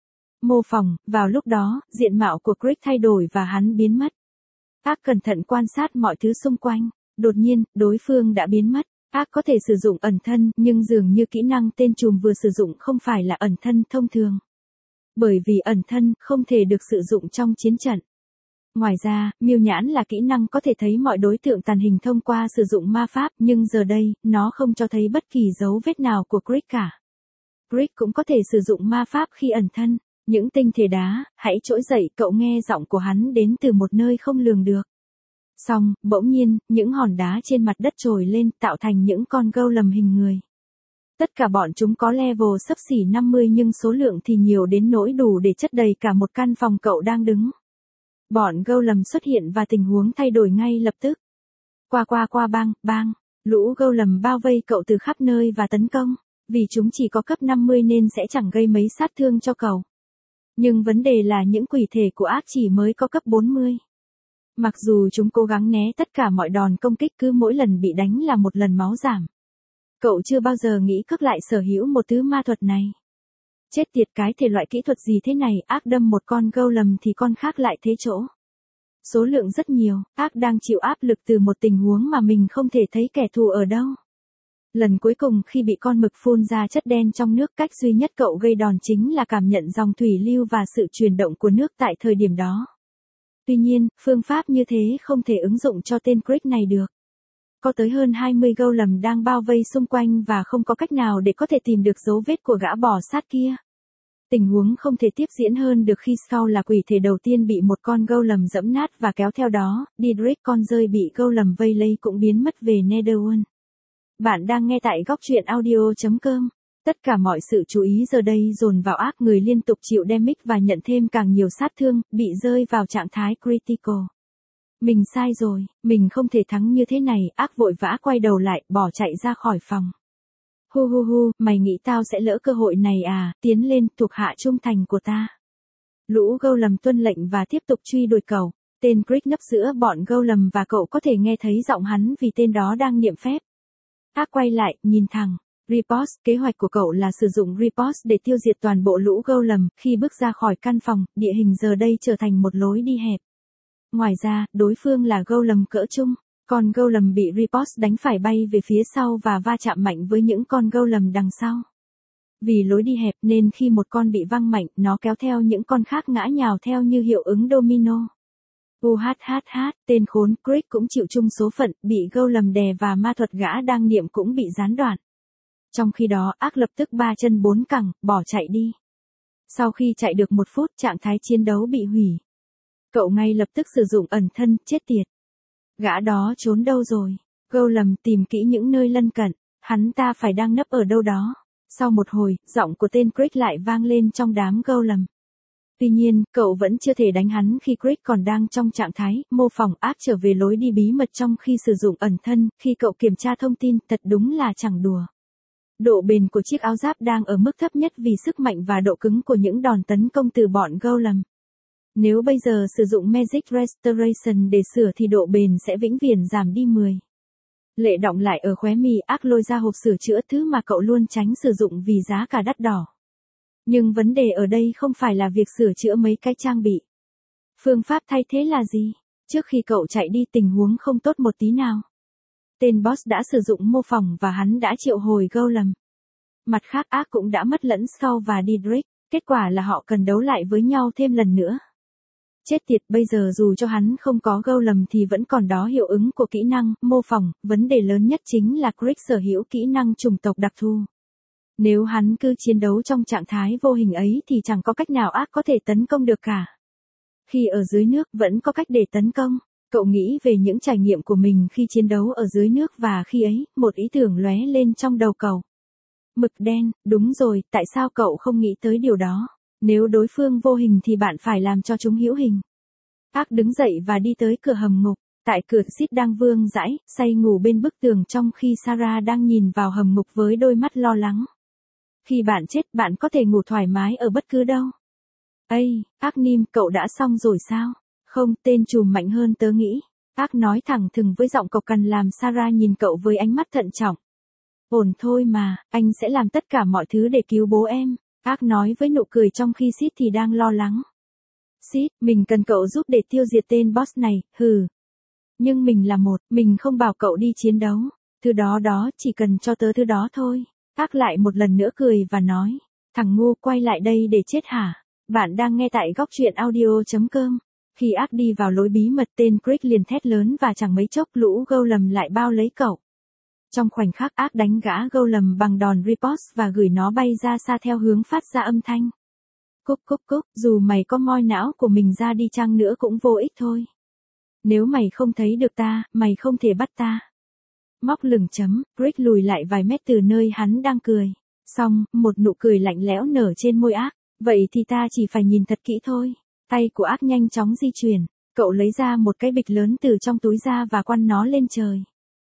Mô phỏng, vào lúc đó, diện mạo của Crick thay đổi và hắn biến mất. Ác cẩn thận quan sát mọi thứ xung quanh. Đột nhiên, đối phương đã biến mất. Ác có thể sử dụng ẩn thân, nhưng dường như kỹ năng tên trùm vừa sử dụng không phải là ẩn thân thông thường. Bởi vì ẩn thân không thể được sử dụng trong chiến trận. Ngoài ra, miêu nhãn là kỹ năng có thể thấy mọi đối tượng tàn hình thông qua sử dụng ma pháp, nhưng giờ đây, nó không cho thấy bất kỳ dấu vết nào của Crick cả. Crick cũng có thể sử dụng ma pháp khi ẩn thân. Những tinh thể đá, hãy trỗi dậy, cậu nghe giọng của hắn đến từ một nơi không lường được. Xong, bỗng nhiên, những hòn đá trên mặt đất trồi lên, tạo thành những con golem hình người. Tất cả bọn chúng có level xấp xỉ 50 nhưng số lượng thì nhiều đến nỗi đủ để chất đầy cả một căn phòng cậu đang đứng. Bọn golem xuất hiện và tình huống thay đổi ngay lập tức. Qua bang, lũ golem bao vây cậu từ khắp nơi và tấn công. Vì chúng chỉ có cấp 50 nên sẽ chẳng gây mấy sát thương cho cậu. Nhưng vấn đề là những quỷ thể của ác chỉ mới có cấp 40. Mặc dù chúng cố gắng né tất cả mọi đòn công kích, cứ mỗi lần bị đánh là một lần máu giảm. Cậu chưa bao giờ nghĩ cất lại sở hữu một thứ ma thuật này. Chết tiệt, cái thể loại kỹ thuật gì thế này, ác đâm một con golem thì con khác lại thế chỗ. Số lượng rất nhiều, ác đang chịu áp lực từ một tình huống mà mình không thể thấy kẻ thù ở đâu. Lần cuối cùng khi bị con mực phun ra chất đen trong nước, cách duy nhất cậu gây đòn chính là cảm nhận dòng thủy lưu và sự chuyển động của nước tại thời điểm đó. Tuy nhiên, phương pháp như thế không thể ứng dụng cho tên Crick này được. Có tới hơn 20 golem đang bao vây xung quanh và không có cách nào để có thể tìm được dấu vết của gã bò sát kia. Tình huống không thể tiếp diễn hơn được khi Skull là quỷ thể đầu tiên bị một con golem dẫm nát và kéo theo đó, Dietrich con rơi bị golem vây lấy cũng biến mất về Netherworld. Bạn đang nghe tại góc truyện audio.com. Tất cả mọi sự chú ý giờ đây dồn vào ác, người liên tục chịu damage và nhận thêm càng nhiều sát thương, bị rơi vào trạng thái critical. Mình sai rồi, mình không thể thắng như thế này, ác vội vã quay đầu lại, bỏ chạy ra khỏi phòng. Hu, mày nghĩ tao sẽ lỡ cơ hội này à, tiến lên, thuộc hạ trung thành của ta. Lũ golem tuân lệnh và tiếp tục truy đuổi cậu. Tên Crick nấp giữa bọn golem và cậu có thể nghe thấy giọng hắn vì tên đó đang niệm phép. Ác quay lại, nhìn thẳng. Riposte, kế hoạch của cậu là sử dụng riposte để tiêu diệt toàn bộ lũ golem. Khi bước ra khỏi căn phòng, địa hình giờ đây trở thành một lối đi hẹp. Ngoài ra, đối phương là golem cỡ trung. Con golem bị riposte đánh phải bay về phía sau và va chạm mạnh với những con golem đằng sau. Vì lối đi hẹp nên khi một con bị văng mạnh, nó kéo theo những con khác ngã nhào theo như hiệu ứng domino. Tên khốn Crick cũng chịu chung số phận, bị golem đè và ma thuật gã đang niệm cũng bị gián đoạn. Trong khi đó, ác lập tức 3 chân 4 cẳng, bỏ chạy đi. Sau khi chạy được 1 phút, trạng thái chiến đấu bị hủy. Cậu ngay lập tức sử dụng ẩn thân, chết tiệt. Gã đó trốn đâu rồi? Golem tìm kỹ những nơi lân cận, hắn ta phải đang nấp ở đâu đó. Sau một hồi, giọng của tên Crick lại vang lên trong đám Golem. Tuy nhiên, cậu vẫn chưa thể đánh hắn khi Crick còn đang trong trạng thái mô phỏng ác trở về lối đi bí mật trong khi sử dụng ẩn thân. Khi cậu kiểm tra thông tin, thật đúng là chẳng đùa. Độ bền của chiếc áo giáp đang ở mức thấp nhất vì sức mạnh và độ cứng của những đòn tấn công từ bọn Golem. Nếu bây giờ sử dụng Magic Restoration để sửa thì độ bền sẽ vĩnh viễn giảm đi 10. Lệ đọng lại ở khóe mi, ác lôi ra hộp sửa chữa, thứ mà cậu luôn tránh sử dụng vì giá cả đắt đỏ. Nhưng vấn đề ở đây không phải là việc sửa chữa mấy cái trang bị. Phương pháp thay thế là gì? Trước khi cậu chạy đi, tình huống không tốt một tí nào. Tên boss đã sử dụng mô phỏng và hắn đã triệu hồi Golem. Mặt khác, ác cũng đã mất lẫn Skull và Didrik, kết quả là họ cần đấu lại với nhau thêm lần nữa. Chết tiệt, bây giờ dù cho hắn không có Golem thì vẫn còn đó hiệu ứng của kỹ năng mô phỏng, vấn đề lớn nhất chính là Crick sở hữu kỹ năng chủng tộc đặc thù. Nếu hắn cứ chiến đấu trong trạng thái vô hình ấy thì chẳng có cách nào ác có thể tấn công được cả. Khi ở dưới nước vẫn có cách để tấn công. Cậu nghĩ về những trải nghiệm của mình khi chiến đấu ở dưới nước và khi ấy, một ý tưởng lóe lên trong đầu cậu. Mực đen, đúng rồi, tại sao cậu không nghĩ tới điều đó? Nếu đối phương vô hình thì bạn phải làm cho chúng hữu hình. Ác đứng dậy và đi tới cửa hầm ngục. Tại cửa, Sid đang vương dãi, say ngủ bên bức tường trong khi Sarah đang nhìn vào hầm ngục với đôi mắt lo lắng. Khi bạn chết, bạn có thể ngủ thoải mái ở bất cứ đâu. Ây, Ác Nim, cậu đã xong rồi sao? Không, tên trùm mạnh hơn tớ nghĩ. Ác nói thẳng thừng với giọng cộc cằn làm Sarah nhìn cậu với ánh mắt thận trọng. Ổn thôi mà, anh sẽ làm tất cả mọi thứ để cứu bố em. Ác nói với nụ cười trong khi Sid thì đang lo lắng. Sid, mình cần cậu giúp để tiêu diệt tên boss này, hừ. Nhưng mình không bảo cậu đi chiến đấu. Thứ đó chỉ cần cho tớ thứ đó thôi. Ác lại một lần nữa cười và nói. Thằng ngu, quay lại đây để chết hả? Bạn đang nghe tại góc truyện audio.com. Khi Ác đi vào lối bí mật, tên Crick liền thét lớn và chẳng mấy chốc lũ Golem lại bao lấy cậu. Trong khoảnh khắc, Ác đánh gã Golem bằng đòn riposte và gửi nó bay ra xa theo hướng phát ra âm thanh. Cúc cúc cúc, dù mày có moi não của mình ra đi chăng nữa cũng vô ích thôi. Nếu mày không thấy được ta, mày không thể bắt ta. Móc lửng chấm, Crick lùi lại vài mét từ nơi hắn đang cười. Xong, một nụ cười lạnh lẽo nở trên môi Ác. Vậy thì ta chỉ phải nhìn thật kỹ thôi. Tay của Ác nhanh chóng di chuyển. Cậu lấy ra một cái bịch lớn từ trong túi ra và quăng nó lên trời.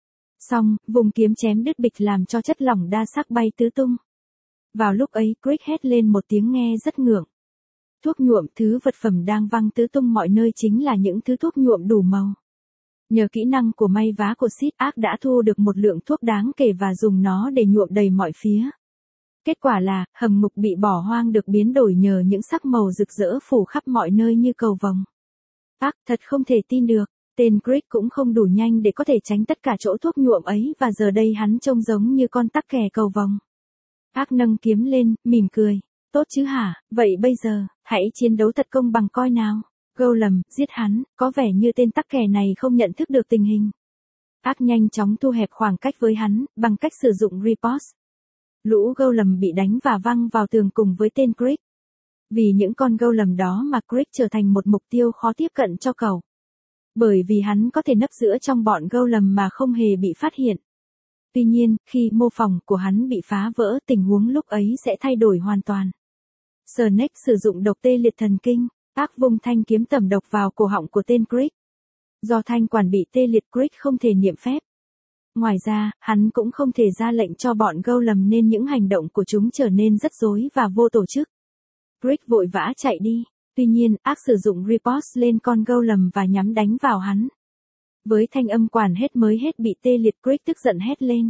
Xong, vùng kiếm chém đứt bịch làm cho chất lỏng đa sắc bay tứ tung. Vào lúc ấy, Crick hét lên một tiếng nghe rất ngượng. Thuốc nhuộm, thứ vật phẩm đang văng tứ tung mọi nơi chính là những thứ thuốc nhuộm đủ màu. Nhờ kỹ năng của may vá của Sid, Ác đã thu được một lượng thuốc đáng kể và dùng nó để nhuộm đầy mọi phía. Kết quả là, hầm ngục bị bỏ hoang được biến đổi nhờ những sắc màu rực rỡ phủ khắp mọi nơi như cầu vồng. Ác, thật không thể tin được. Tên Crick cũng không đủ nhanh để có thể tránh tất cả chỗ thuốc nhuộm ấy và giờ đây hắn trông giống như con tắc kè cầu vồng. Ác nâng kiếm lên, mỉm cười. Tốt chứ hả, vậy bây giờ, hãy chiến đấu thật công bằng coi nào. Golem, giết hắn, có vẻ như tên tắc kè này không nhận thức được tình hình. Ác nhanh chóng thu hẹp khoảng cách với hắn, bằng cách sử dụng riposte. Lũ Golem bị đánh và văng vào tường cùng với tên Crick. Vì những con Golem đó mà Crick trở thành một mục tiêu khó tiếp cận cho cậu. Bởi vì hắn có thể nấp giữa trong bọn Golem mà không hề bị phát hiện. Tuy nhiên, khi mô phỏng của hắn bị phá vỡ, tình huống lúc ấy sẽ thay đổi hoàn toàn. Snake sử dụng độc tê liệt thần kinh, Ác vung thanh kiếm tẩm độc vào cổ họng của tên Crick. Do thanh quản bị tê liệt, Crick không thể niệm phép. Ngoài ra, hắn cũng không thể ra lệnh cho bọn Golem nên những hành động của chúng trở nên rất rối và vô tổ chức. Crick vội vã chạy đi. Tuy nhiên, Ác sử dụng riposte lên con Golem và nhắm đánh vào hắn. Với thanh âm quản hết mới hết bị tê liệt, Crick tức giận hét lên.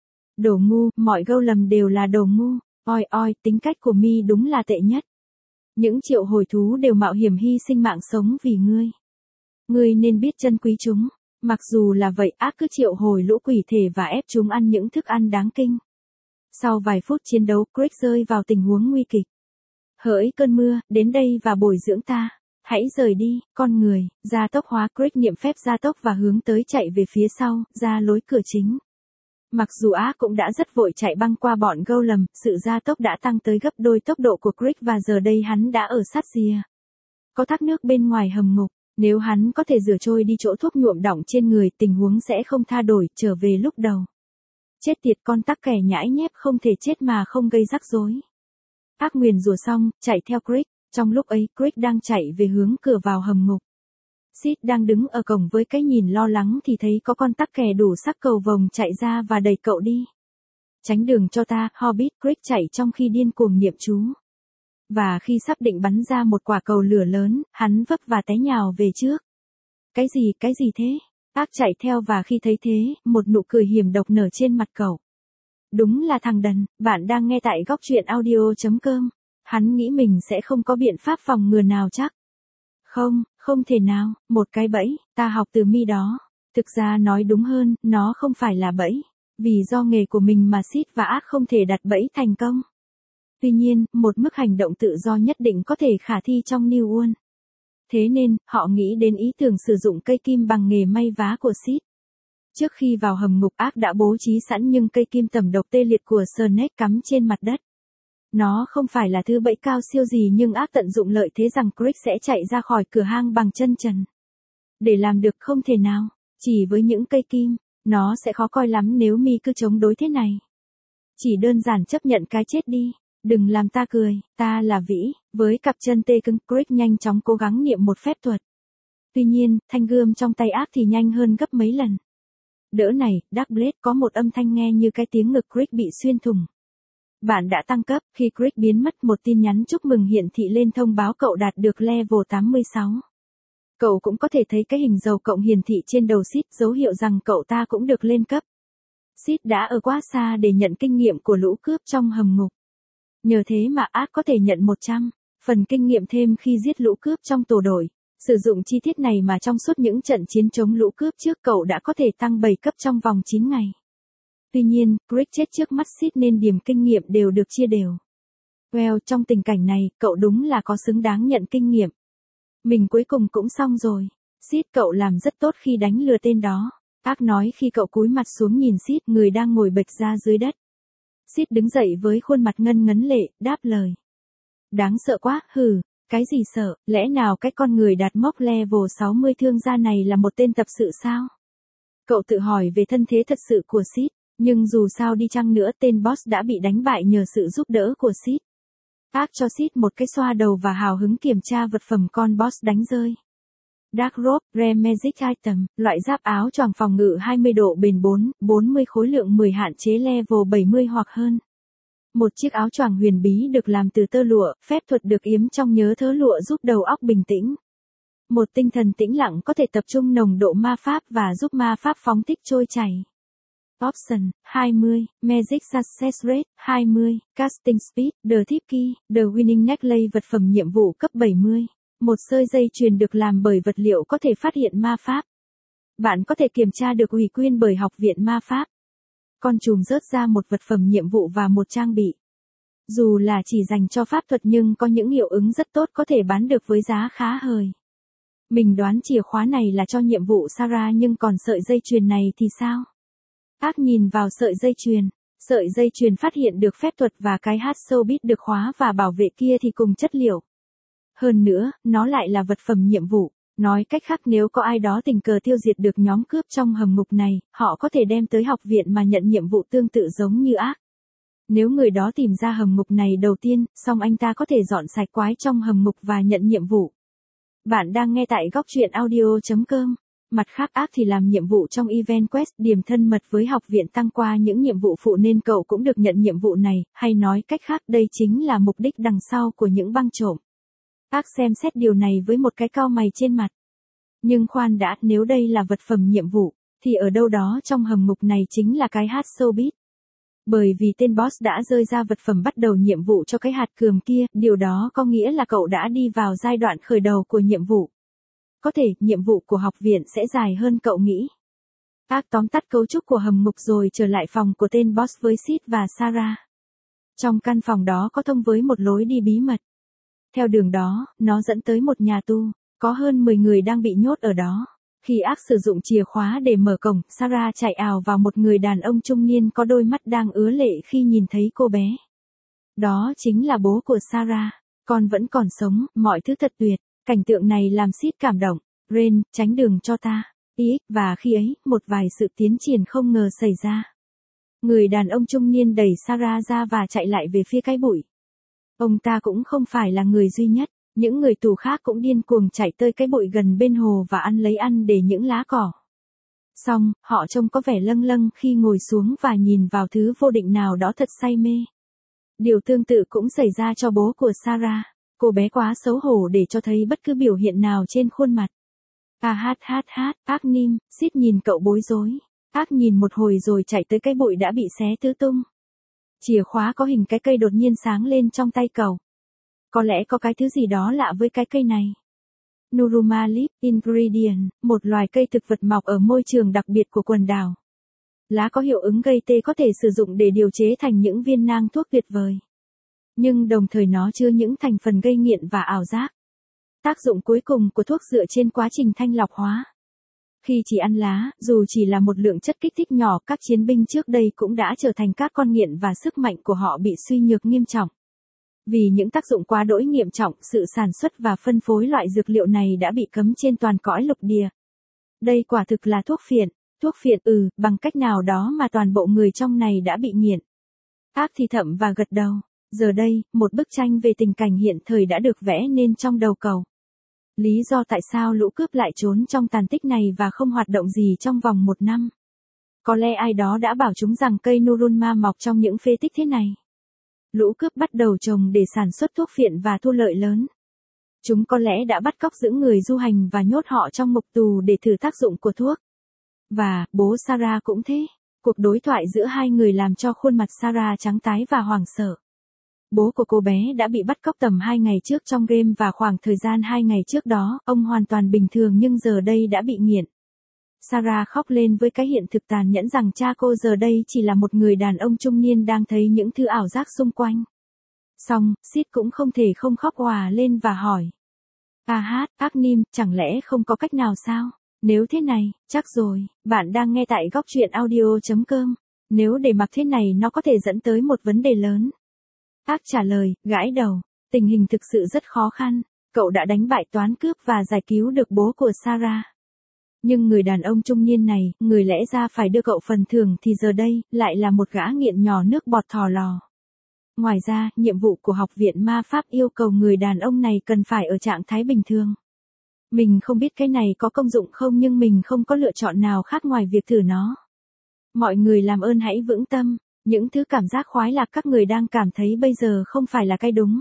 Đồ ngu, mọi Golem đều là đồ ngu. Oi oi, tính cách của mi đúng là tệ nhất. Những triệu hồi thú đều mạo hiểm hy sinh mạng sống vì ngươi. Ngươi nên biết trân quý chúng. Mặc dù là vậy, Ác cứ triệu hồi lũ quỷ thể và ép chúng ăn những thức ăn đáng kinh. Sau vài phút chiến đấu, Crick rơi vào tình huống nguy kịch. Hỡi cơn mưa, đến đây và bồi dưỡng ta. Hãy rời đi, con người. Gia tốc hóa. Crick niệm phép gia tốc và hướng tới chạy về phía sau, ra lối cửa chính. Mặc dù ác cũng đã rất vội chạy băng qua bọn Golem, sự gia tốc đã tăng tới gấp đôi tốc độ của Crick và giờ đây hắn đã ở sát rìa. Có thác nước bên ngoài hầm ngục, nếu hắn có thể rửa trôi đi chỗ thuốc nhuộm đọng trên người, tình huống sẽ không tha đổi, trở về lúc đầu. Chết tiệt, con tắc kè nhãi nhép không thể chết mà không gây rắc rối. Ác nguyền rủa xong, chạy theo Crick, trong lúc ấy Crick đang chạy về hướng cửa vào hầm ngục. Sid đang đứng ở cổng với cái nhìn lo lắng thì thấy có con tắc kè đủ sắc cầu vồng chạy ra và đẩy cậu đi. Tránh đường cho ta, Hobbit, Crick chạy trong khi điên cuồng niệm chú. Và khi sắp định bắn ra một quả cầu lửa lớn, hắn vấp và té nhào về trước. Cái gì thế? Ác chạy theo và khi thấy thế, một nụ cười hiểm độc nở trên mặt cậu. Đúng là thằng đần, bạn đang nghe tại góc truyện audio.com. Hắn nghĩ mình sẽ không có biện pháp phòng ngừa nào chắc. Không thể nào, một cái bẫy, ta học từ Mi đó. Thực ra nói đúng hơn, nó không phải là bẫy. Vì do nghề của mình mà Sid và Ác không thể đặt bẫy thành công. Tuy nhiên, một mức hành động tự do nhất định có thể khả thi trong New World. Thế nên, họ nghĩ đến ý tưởng sử dụng cây kim bằng nghề may vá của Sid. Trước khi vào hầm ngục, Ác đã bố trí sẵn nhưng cây kim tẩm độc tê liệt của Snake cắm trên mặt đất. Nó không phải là thứ bẫy cao siêu gì nhưng Ác tận dụng lợi thế rằng Crick sẽ chạy ra khỏi cửa hang bằng chân trần. Để làm được không thể nào, chỉ với những cây kim, nó sẽ khó coi lắm nếu Mi cứ chống đối thế này. Chỉ đơn giản chấp nhận cái chết đi, đừng làm ta cười, ta là Vĩ, với cặp chân tê cứng. Crick nhanh chóng cố gắng niệm một phép thuật. Tuy nhiên, thanh gươm trong tay Ác thì nhanh hơn gấp mấy lần. Đỡ này, Darkblade, có một âm thanh nghe như cái tiếng ngực Crick bị xuyên thủng. Bạn đã tăng cấp, khi Crick biến mất một tin nhắn chúc mừng hiển thị lên thông báo cậu đạt được level 86. Cậu cũng có thể thấy cái hình dầu cộng hiển thị trên đầu Sid, dấu hiệu rằng cậu ta cũng được lên cấp. Sid đã ở quá xa để nhận kinh nghiệm của lũ cướp trong hầm ngục. Nhờ thế mà Ác có thể nhận 100 phần kinh nghiệm thêm khi giết lũ cướp trong tổ đội. Sử dụng chi tiết này mà trong suốt những trận chiến chống lũ cướp trước cậu đã có thể tăng 7 cấp trong vòng 9 ngày. Tuy nhiên, Crick chết trước mắt Sid nên điểm kinh nghiệm đều được chia đều. Well, trong tình cảnh này, cậu đúng là có xứng đáng nhận kinh nghiệm. Mình cuối cùng cũng xong rồi. Sid, cậu làm rất tốt khi đánh lừa tên đó. Ác nói khi cậu cúi mặt xuống nhìn Sid, người đang ngồi bệt ra dưới đất. Sid đứng dậy với khuôn mặt ngân ngấn lệ, đáp lời. Đáng sợ quá, hừ, cái gì sợ, lẽ nào cái con người đạt mốc level 60 thương gia này là một tên tập sự sao? Cậu tự hỏi về thân thế thật sự của Sid, nhưng dù sao đi chăng nữa tên boss đã bị đánh bại nhờ sự giúp đỡ của Sid. Ác cho Sid một cái xoa đầu và hào hứng kiểm tra vật phẩm con boss đánh rơi. Dark Robe, Rare Magic Item, loại giáp áo choàng phòng ngự 20 độ bền 40 khối lượng 10 hạn chế level 70 hoặc hơn. Một chiếc áo choàng huyền bí được làm từ tơ lụa, phép thuật được yếm trong nhớ thớ lụa giúp đầu óc bình tĩnh. Một tinh thần tĩnh lặng có thể tập trung nồng độ ma pháp và giúp ma pháp phóng thích trôi chảy. Option, 20, Magic Success Rate, 20, Casting Speed, The Tip Key, The Winning Necklace vật phẩm nhiệm vụ cấp 70. Một sợi dây chuyền được làm bởi vật liệu có thể phát hiện ma pháp. Bạn có thể kiểm tra được ủy quyền bởi Học viện Ma pháp. Con trùm rớt ra một vật phẩm nhiệm vụ và một trang bị. Dù là chỉ dành cho pháp thuật nhưng có những hiệu ứng rất tốt có thể bán được với giá khá hời. Mình đoán chìa khóa này là cho nhiệm vụ Sarah nhưng còn sợi dây chuyền này thì sao? Ác nhìn vào sợi dây chuyền. Sợi dây chuyền phát hiện được phép thuật và cái hát showbiz được khóa và bảo vệ kia thì cùng chất liệu. Hơn nữa, nó lại là vật phẩm nhiệm vụ. Nói cách khác nếu có ai đó tình cờ tiêu diệt được nhóm cướp trong hầm ngục này, họ có thể đem tới học viện mà nhận nhiệm vụ tương tự giống như Ác. Nếu người đó tìm ra hầm ngục này đầu tiên, xong anh ta có thể dọn sạch quái trong hầm ngục và nhận nhiệm vụ. Bạn đang nghe tại góc truyện audio.com. Mặt khác Ác thì làm nhiệm vụ trong Event Quest, điểm thân mật với học viện tăng qua những nhiệm vụ phụ nên cậu cũng được nhận nhiệm vụ này, hay nói cách khác đây chính là mục đích đằng sau của những băng trộm. Ác xem xét điều này với một cái cau mày trên mặt. Nhưng khoan đã, nếu đây là vật phẩm nhiệm vụ, thì ở đâu đó trong hầm ngục này chính là cái hát showbiz. Bởi vì tên boss đã rơi ra vật phẩm bắt đầu nhiệm vụ cho cái hạt cườm kia, điều đó có nghĩa là cậu đã đi vào giai đoạn khởi đầu của nhiệm vụ. Có thể, nhiệm vụ của học viện sẽ dài hơn cậu nghĩ. Ác tóm tắt cấu trúc của hầm ngục rồi trở lại phòng của tên boss với Sid và Sarah. Trong căn phòng đó có thông với một lối đi bí mật. Theo đường đó, nó dẫn tới một nhà tù, có hơn 10 người đang bị nhốt ở đó. Khi Ác sử dụng chìa khóa để mở cổng, Sarah chạy ào vào một người đàn ông trung niên có đôi mắt đang ứa lệ khi nhìn thấy cô bé. Đó chính là bố của Sarah. Con vẫn còn sống, mọi thứ thật tuyệt. Cảnh tượng này làm Sid cảm động. Ren, tránh đường cho ta. Và khi ấy, một vài sự tiến triển không ngờ xảy ra. Người đàn ông trung niên đẩy Sarah ra và chạy lại về phía cái bụi. Ông ta cũng không phải là người duy nhất. Những người tù khác cũng điên cuồng chạy tới cái bụi gần bên hồ và lấy ăn để những lá cỏ. Xong, họ trông có vẻ lâng lâng khi ngồi xuống và nhìn vào thứ vô định nào đó thật say mê. Điều tương tự cũng xảy ra cho bố của Sarah. Cô bé quá xấu hổ để cho thấy bất cứ biểu hiện nào trên khuôn mặt. Ác Nim, Sid nhìn cậu bối rối. Ác nhìn một hồi rồi chạy tới cái bụi đã bị xé tứ tung. Chìa khóa có hình cái cây đột nhiên sáng lên trong tay cậu. Có lẽ có cái thứ gì đó lạ với cái cây này. Nuruma Leaf Ingredient, một loài cây thực vật mọc ở môi trường đặc biệt của quần đảo. Lá có hiệu ứng gây tê có thể sử dụng để điều chế thành những viên nang thuốc tuyệt vời. Nhưng đồng thời nó chứa những thành phần gây nghiện và ảo giác. Tác dụng cuối cùng của thuốc dựa trên quá trình thanh lọc hóa. Khi chỉ ăn lá, dù chỉ là một lượng chất kích thích nhỏ, các chiến binh trước đây cũng đã trở thành các con nghiện và sức mạnh của họ bị suy nhược nghiêm trọng. Vì những tác dụng quá đỗi nghiêm trọng, sự sản xuất và phân phối loại dược liệu này đã bị cấm trên toàn cõi lục địa. Đây quả thực là thuốc phiện. Thuốc phiện bằng cách nào đó mà toàn bộ người trong này đã bị nghiện. Ác thì thầm và gật đầu. Giờ đây, một bức tranh về tình cảnh hiện thời đã được vẽ nên trong đầu cậu. Lý do tại sao lũ cướp lại trốn trong tàn tích này và không hoạt động gì trong vòng 1 năm. Có lẽ ai đó đã bảo chúng rằng cây Nurulma mọc trong những phế tích thế này. Lũ cướp bắt đầu trồng để sản xuất thuốc phiện và thu lợi lớn. Chúng có lẽ đã bắt cóc giữ người du hành và nhốt họ trong ngục tù để thử tác dụng của thuốc. Và, bố Sarah cũng thế. Cuộc đối thoại giữa hai người làm cho khuôn mặt Sarah trắng tái và hoảng sợ. Bố của cô bé đã bị bắt cóc tầm 2 ngày trước trong game và khoảng thời gian 2 ngày trước đó, ông hoàn toàn bình thường nhưng giờ đây đã bị nghiện. Sarah khóc lên với cái hiện thực tàn nhẫn rằng cha cô giờ đây chỉ là một người đàn ông trung niên đang thấy những thứ ảo giác xung quanh. Xong, Sid cũng không thể không khóc òa lên và hỏi. Ác Nim, chẳng lẽ không có cách nào sao? Nếu thế này, chắc rồi, bạn đang nghe tại góc truyện audio.com. Nếu để mặc thế này nó có thể dẫn tới một vấn đề lớn. Ác trả lời, gãi đầu. Tình hình thực sự rất khó khăn. Cậu đã đánh bại toán cướp và giải cứu được bố của Sarah. Nhưng người đàn ông trung niên này, người lẽ ra phải đưa cậu phần thưởng thì giờ đây, lại là một gã nghiện nhỏ nước bọt thò lò. Ngoài ra, nhiệm vụ của học viện ma pháp yêu cầu người đàn ông này cần phải ở trạng thái bình thường. Mình không biết cái này có công dụng không nhưng mình không có lựa chọn nào khác ngoài việc thử nó. Mọi người làm ơn hãy vững tâm, những thứ cảm giác khoái lạc các người đang cảm thấy bây giờ không phải là cái đúng.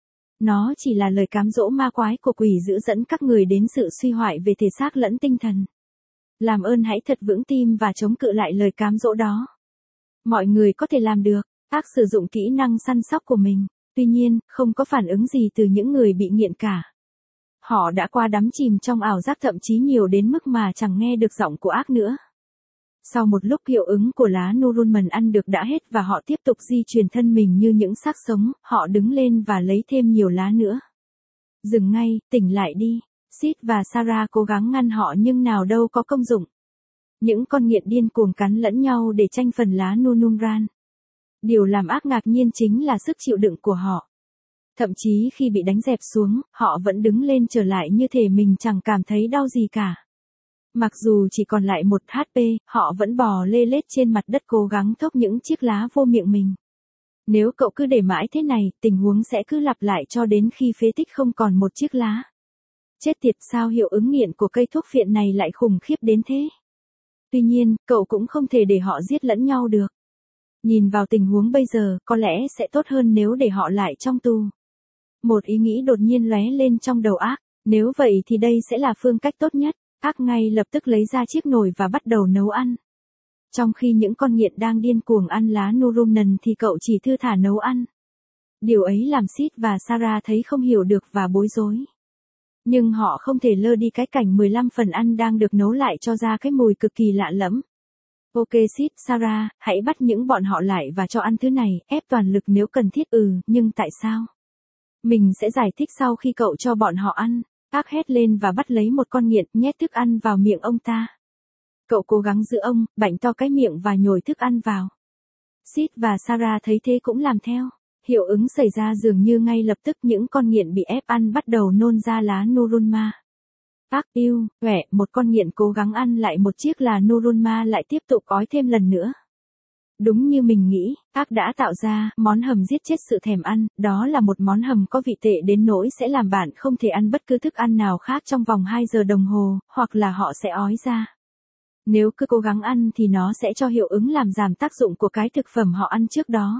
Nó chỉ là lời cám dỗ ma quái của quỷ dữ dẫn các người đến sự suy hoại về thể xác lẫn tinh thần. Làm ơn hãy thật vững tim và chống cự lại lời cám dỗ đó. Mọi người có thể làm được. Ác sử dụng kỹ năng săn sóc của mình. Tuy nhiên, không có phản ứng gì từ những người bị nghiện cả. Họ đã qua đắm chìm trong ảo giác thậm chí nhiều đến mức mà chẳng nghe được giọng của Ác nữa. Sau một lúc hiệu ứng của lá Nurulman ăn được đã hết và họ tiếp tục di chuyển thân mình như những xác sống, họ đứng lên và lấy thêm nhiều lá nữa. Dừng ngay, tỉnh lại đi. Sid và Sarah cố gắng ngăn họ nhưng nào đâu có công dụng. Những con nghiện điên cuồng cắn lẫn nhau để tranh phần lá Nurulman. Điều làm Ác ngạc nhiên chính là sức chịu đựng của họ. Thậm chí khi bị đánh dẹp xuống, họ vẫn đứng lên trở lại như thể mình chẳng cảm thấy đau gì cả. Mặc dù chỉ còn lại 1 HP, họ vẫn bò lê lết trên mặt đất cố gắng thốc những chiếc lá vô miệng mình. Nếu cậu cứ để mãi thế này, tình huống sẽ cứ lặp lại cho đến khi phế tích không còn một chiếc lá. Chết tiệt, sao hiệu ứng nghiện của cây thuốc phiện này lại khủng khiếp đến thế? Tuy nhiên, cậu cũng không thể để họ giết lẫn nhau được. Nhìn vào tình huống bây giờ, có lẽ sẽ tốt hơn nếu để họ lại trong tù. Một ý nghĩ đột nhiên lóe lên trong đầu Ác, nếu vậy thì đây sẽ là phương cách tốt nhất. Ác ngay lập tức lấy ra chiếc nồi và bắt đầu nấu ăn. Trong khi những con nghiện đang điên cuồng ăn lá Nurulman thì cậu chỉ thư thả nấu ăn. Điều ấy làm Sid và Sarah thấy không hiểu được và bối rối. Nhưng họ không thể lơ đi cái cảnh 15 phần ăn đang được nấu lại cho ra cái mùi cực kỳ lạ lẫm. Ok Sid, Sarah, hãy bắt những bọn họ lại và cho ăn thứ này, ép toàn lực nếu cần thiết nhưng tại sao? Mình sẽ giải thích sau khi cậu cho bọn họ ăn. Ác hét lên và bắt lấy một con nghiện, nhét thức ăn vào miệng ông ta. Cậu cố gắng giữ ông, bạnh to cái miệng và nhồi thức ăn vào. Sid và Sarah thấy thế cũng làm theo. Hiệu ứng xảy ra dường như ngay lập tức những con nghiện bị ép ăn bắt đầu nôn ra lá Nurulma. Ác yêu, quẻ, một con nghiện cố gắng ăn lại một chiếc là Nurulma lại tiếp tục ói thêm lần nữa. Đúng như mình nghĩ, Ác đã tạo ra món hầm giết chết sự thèm ăn, đó là một món hầm có vị tệ đến nỗi sẽ làm bạn không thể ăn bất cứ thức ăn nào khác trong vòng 2 giờ đồng hồ, hoặc là họ sẽ ói ra. Nếu cứ cố gắng ăn thì nó sẽ cho hiệu ứng làm giảm tác dụng của cái thực phẩm họ ăn trước đó.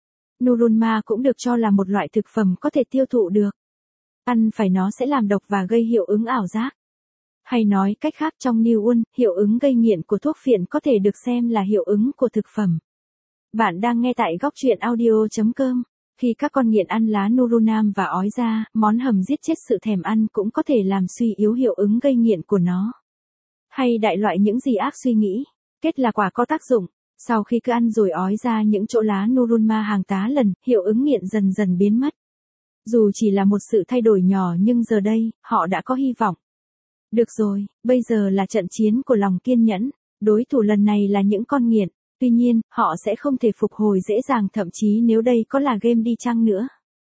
Nurulma cũng được cho là một loại thực phẩm có thể tiêu thụ được. Ăn phải nó sẽ làm độc và gây hiệu ứng ảo giác. Hay nói cách khác trong New Ul, hiệu ứng gây nghiện của thuốc phiện có thể được xem là hiệu ứng của thực phẩm. Bạn đang nghe tại góc truyện audio.com. Khi các con nghiện ăn lá Nurunam và ói ra, món hầm giết chết sự thèm ăn cũng có thể làm suy yếu hiệu ứng gây nghiện của nó. Hay đại loại những gì ác suy nghĩ, kết là quả có tác dụng. Sau khi cứ ăn rồi ói ra những chỗ lá Nurulma hàng tá lần, hiệu ứng nghiện dần dần biến mất. Dù chỉ là một sự thay đổi nhỏ nhưng giờ đây, họ đã có hy vọng. Được rồi, bây giờ là trận chiến của lòng kiên nhẫn. Đối thủ lần này là những con nghiện. Tuy nhiên, họ sẽ không thể phục hồi dễ dàng thậm chí nếu đây có là game đi chăng nữa.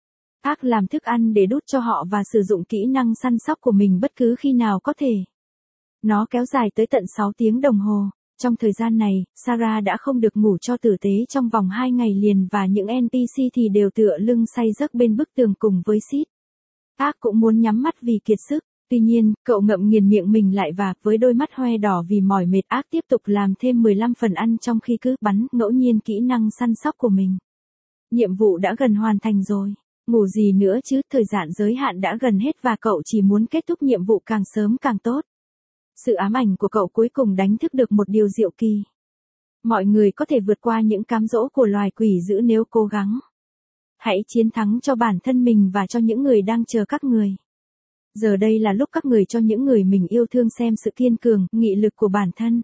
Ác làm thức ăn để đút cho họ và sử dụng kỹ năng săn sóc của mình bất cứ khi nào có thể. Nó kéo dài tới tận 6 tiếng đồng hồ. Trong thời gian này, Sarah đã không được ngủ cho tử tế trong vòng 2 ngày liền và những NPC thì đều tựa lưng say giấc bên bức tường cùng với Sid. Ác cũng muốn nhắm mắt vì kiệt sức. Tuy nhiên, cậu ngậm nghiền miệng mình lại và với đôi mắt hoe đỏ vì mỏi mệt Ác tiếp tục làm thêm 15 phần ăn trong khi cứ bắn ngẫu nhiên kỹ năng săn sóc của mình. Nhiệm vụ đã gần hoàn thành rồi. Ngủ gì nữa chứ, thời gian giới hạn đã gần hết và cậu chỉ muốn kết thúc nhiệm vụ càng sớm càng tốt. Sự ám ảnh của cậu cuối cùng đánh thức được một điều diệu kỳ. Mọi người có thể vượt qua những cám dỗ của loài quỷ dữ nếu cố gắng. Hãy chiến thắng cho bản thân mình và cho những người đang chờ các người. Giờ đây là lúc các người cho những người mình yêu thương xem sự kiên cường, nghị lực của bản thân.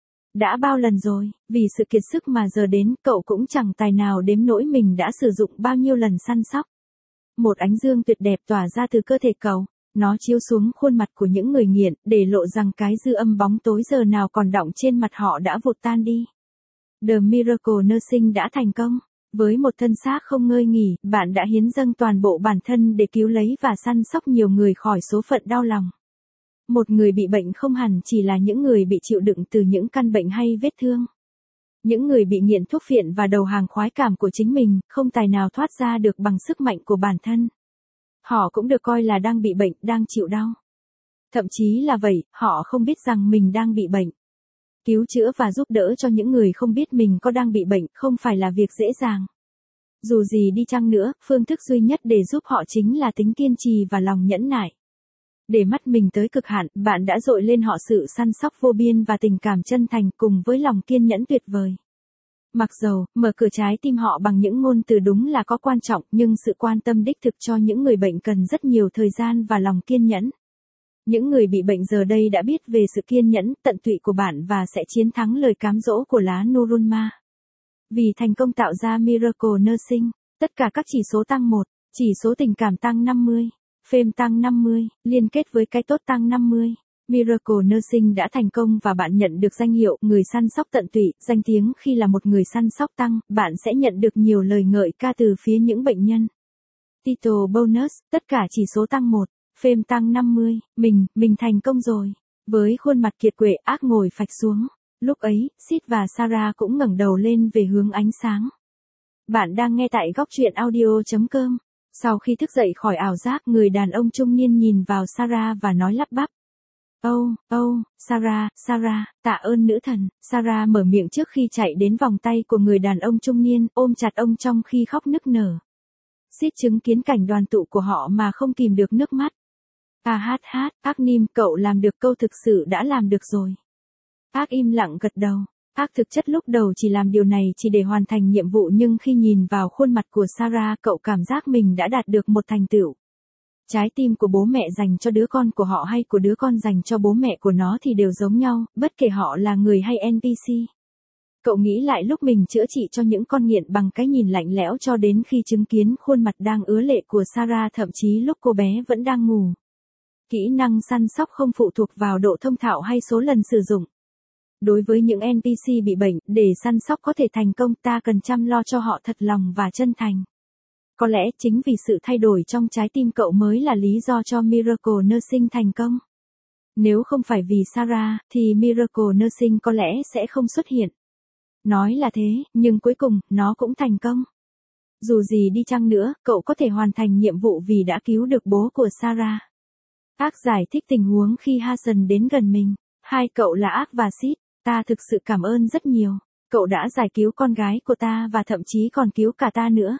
Đã bao lần rồi, vì sự kiệt sức mà giờ đến cậu cũng chẳng tài nào đếm nỗi mình đã sử dụng bao nhiêu lần săn sóc. Một ánh dương tuyệt đẹp tỏa ra từ cơ thể cậu. Nó chiếu xuống khuôn mặt của những người nghiện, để lộ rằng cái dư âm bóng tối giờ nào còn đọng trên mặt họ đã vụt tan đi. The Miracle Nursing đã thành công. Với một thân xác không ngơi nghỉ, bạn đã hiến dâng toàn bộ bản thân để cứu lấy và săn sóc nhiều người khỏi số phận đau lòng. Một người bị bệnh không hẳn chỉ là những người bị chịu đựng từ những căn bệnh hay vết thương. Những người bị nghiện thuốc phiện và đầu hàng khoái cảm của chính mình, không tài nào thoát ra được bằng sức mạnh của bản thân. Họ cũng được coi là đang bị bệnh, đang chịu đau. Thậm chí là vậy, họ không biết rằng mình đang bị bệnh. Cứu chữa và giúp đỡ cho những người không biết mình có đang bị bệnh không phải là việc dễ dàng. Dù gì đi chăng nữa, phương thức duy nhất để giúp họ chính là tính kiên trì và lòng nhẫn nại. Để mắt mình tới cực hạn, bạn đã dội lên họ sự săn sóc vô biên và tình cảm chân thành cùng với lòng kiên nhẫn tuyệt vời. Mặc dầu, mở cửa trái tim họ bằng những ngôn từ đúng là có quan trọng, nhưng sự quan tâm đích thực cho những người bệnh cần rất nhiều thời gian và lòng kiên nhẫn. Những người bị bệnh giờ đây đã biết về sự kiên nhẫn, tận tụy của bạn và sẽ chiến thắng lời cám dỗ của lá Nurulma. Vì thành công tạo ra Miracle Nursing, tất cả các chỉ số tăng 1, chỉ số tình cảm tăng 50, fame tăng 50, liên kết với cái tốt tăng 50. Miracle Nursing đã thành công và bạn nhận được danh hiệu người săn sóc tận tụy, danh tiếng khi là một người săn sóc tăng, bạn sẽ nhận được nhiều lời ngợi ca từ phía những bệnh nhân. Title bonus, tất cả chỉ số tăng 1, fame tăng 50, mình thành công rồi. Với khuôn mặt kiệt quệ Ác ngồi phạch xuống. Lúc ấy, Sid và Sarah cũng ngẩng đầu lên về hướng ánh sáng. Bạn đang nghe tại góc truyện audio.com. Sau khi thức dậy khỏi ảo giác, người đàn ông trung niên nhìn vào Sarah và nói lắp bắp. Sarah, tạ ơn nữ thần. Sarah mở miệng trước khi chạy đến vòng tay của người đàn ông trung niên, ôm chặt ông trong khi khóc nức nở. Sid chứng kiến cảnh đoàn tụ của họ mà không kìm được nước mắt. Ác Nim, cậu làm được, câu thực sự đã làm được rồi. Ác im lặng gật đầu. Ác thực chất lúc đầu chỉ làm điều này chỉ để hoàn thành nhiệm vụ nhưng khi nhìn vào khuôn mặt của Sarah cậu cảm giác mình đã đạt được một thành tựu. Trái tim của bố mẹ dành cho đứa con của họ hay của đứa con dành cho bố mẹ của nó thì đều giống nhau, bất kể họ là người hay NPC. Cậu nghĩ lại lúc mình chữa trị cho những con nghiện bằng cái nhìn lạnh lẽo cho đến khi chứng kiến khuôn mặt đang ứa lệ của Sarah thậm chí lúc cô bé vẫn đang ngủ. Kỹ năng săn sóc không phụ thuộc vào độ thông thạo hay số lần sử dụng. Đối với những NPC bị bệnh, để săn sóc có thể thành công ta cần chăm lo cho họ thật lòng và chân thành. Có lẽ chính vì sự thay đổi trong trái tim cậu mới là lý do cho Miracle Nursing thành công. Nếu không phải vì Sarah, thì Miracle Nursing có lẽ sẽ không xuất hiện. Nói là thế, nhưng cuối cùng, nó cũng thành công. Dù gì đi chăng nữa, cậu có thể hoàn thành nhiệm vụ vì đã cứu được bố của Sarah. Ác giải thích tình huống khi Hasan đến gần mình. Hai cậu là Ác và Sid, ta thực sự cảm ơn rất nhiều. Cậu đã giải cứu con gái của ta và thậm chí còn cứu cả ta nữa.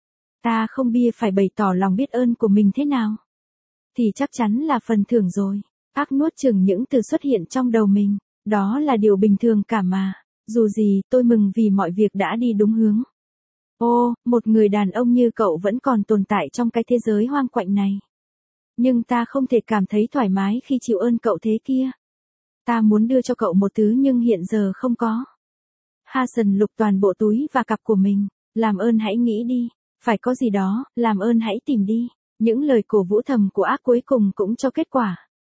Ta không biết phải bày tỏ lòng biết ơn của mình thế nào. Thì chắc chắn là phần thưởng rồi. Ác nuốt chừng những từ xuất hiện trong đầu mình. Đó là điều bình thường cả mà. Dù gì, tôi mừng vì mọi việc đã đi đúng hướng. Ô, một người đàn ông như cậu vẫn còn tồn tại trong cái thế giới hoang quạnh này. Nhưng ta không thể cảm thấy thoải mái khi chịu ơn cậu thế kia. Ta muốn đưa cho cậu một thứ nhưng hiện giờ không có. Hasan lục toàn bộ túi và cặp của mình. Làm ơn hãy nghĩ đi. Phải có gì đó, làm ơn hãy tìm đi. Những lời cổ vũ thầm của Ác cuối cùng cũng cho kết quả.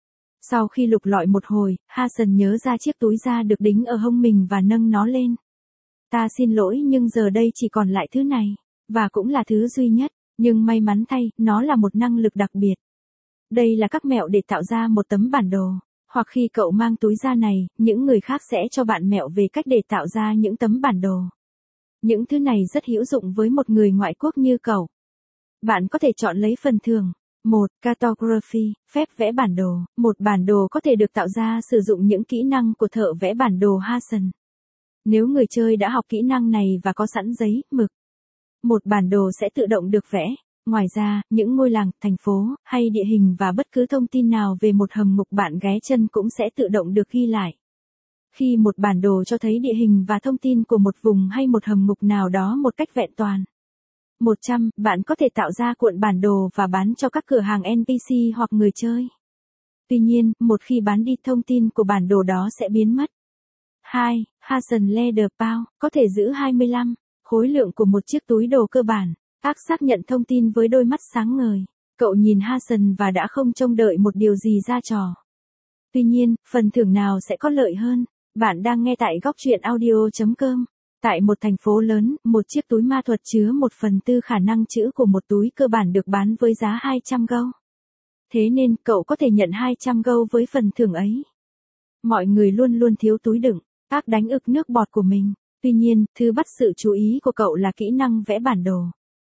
Sau khi lục lọi một hồi, Hasan nhớ ra chiếc túi da được đính ở hông mình và nâng nó lên. Ta xin lỗi nhưng giờ đây chỉ còn lại thứ này. Và cũng là thứ duy nhất. Nhưng may mắn thay, nó là một năng lực đặc biệt. Đây là các mẹo để tạo ra một tấm bản đồ. Hoặc khi cậu mang túi da này, những người khác sẽ cho bạn mẹo về cách để tạo ra những tấm bản đồ. Những thứ này rất hữu dụng với một người ngoại quốc như cậu. Bạn có thể chọn lấy phần thưởng. 1. Cartography, phép vẽ bản đồ. Một bản đồ có thể được tạo ra sử dụng những kỹ năng của thợ vẽ bản đồ Hasan. Nếu người chơi đã học kỹ năng này và có sẵn giấy, mực, một bản đồ sẽ tự động được vẽ. Ngoài ra, những ngôi làng, thành phố, hay địa hình và bất cứ thông tin nào về một hầm ngục bạn ghé chân cũng sẽ tự động được ghi lại. Khi một bản đồ cho thấy địa hình và thông tin của một vùng hay một hầm ngục nào đó một cách vẹn toàn. 100. Bạn có thể tạo ra cuộn bản đồ và bán cho các cửa hàng NPC hoặc người chơi. Tuy nhiên, một khi bán đi thông tin của bản đồ đó sẽ biến mất. 2. Hasan Leather Pouch, có thể giữ 25. Khối lượng của một chiếc túi đồ cơ bản. Ác xác nhận thông tin với đôi mắt sáng ngời. Cậu nhìn Hasan và đã không trông đợi một điều gì ra trò. Tuy nhiên, phần thưởng nào sẽ có lợi hơn? Bạn đang nghe tại góc truyện audio.com. Tại một thành phố lớn, một chiếc túi ma thuật chứa 1/4 khả năng trữ của một túi cơ bản được bán với giá 200 gold. Thế nên, cậu có thể nhận 200 gold với phần thưởng ấy. Mọi người luôn luôn thiếu túi đựng. Ác đánh ực nước bọt của mình. Tuy nhiên, thứ bắt sự chú ý của cậu là kỹ năng vẽ bản đồ.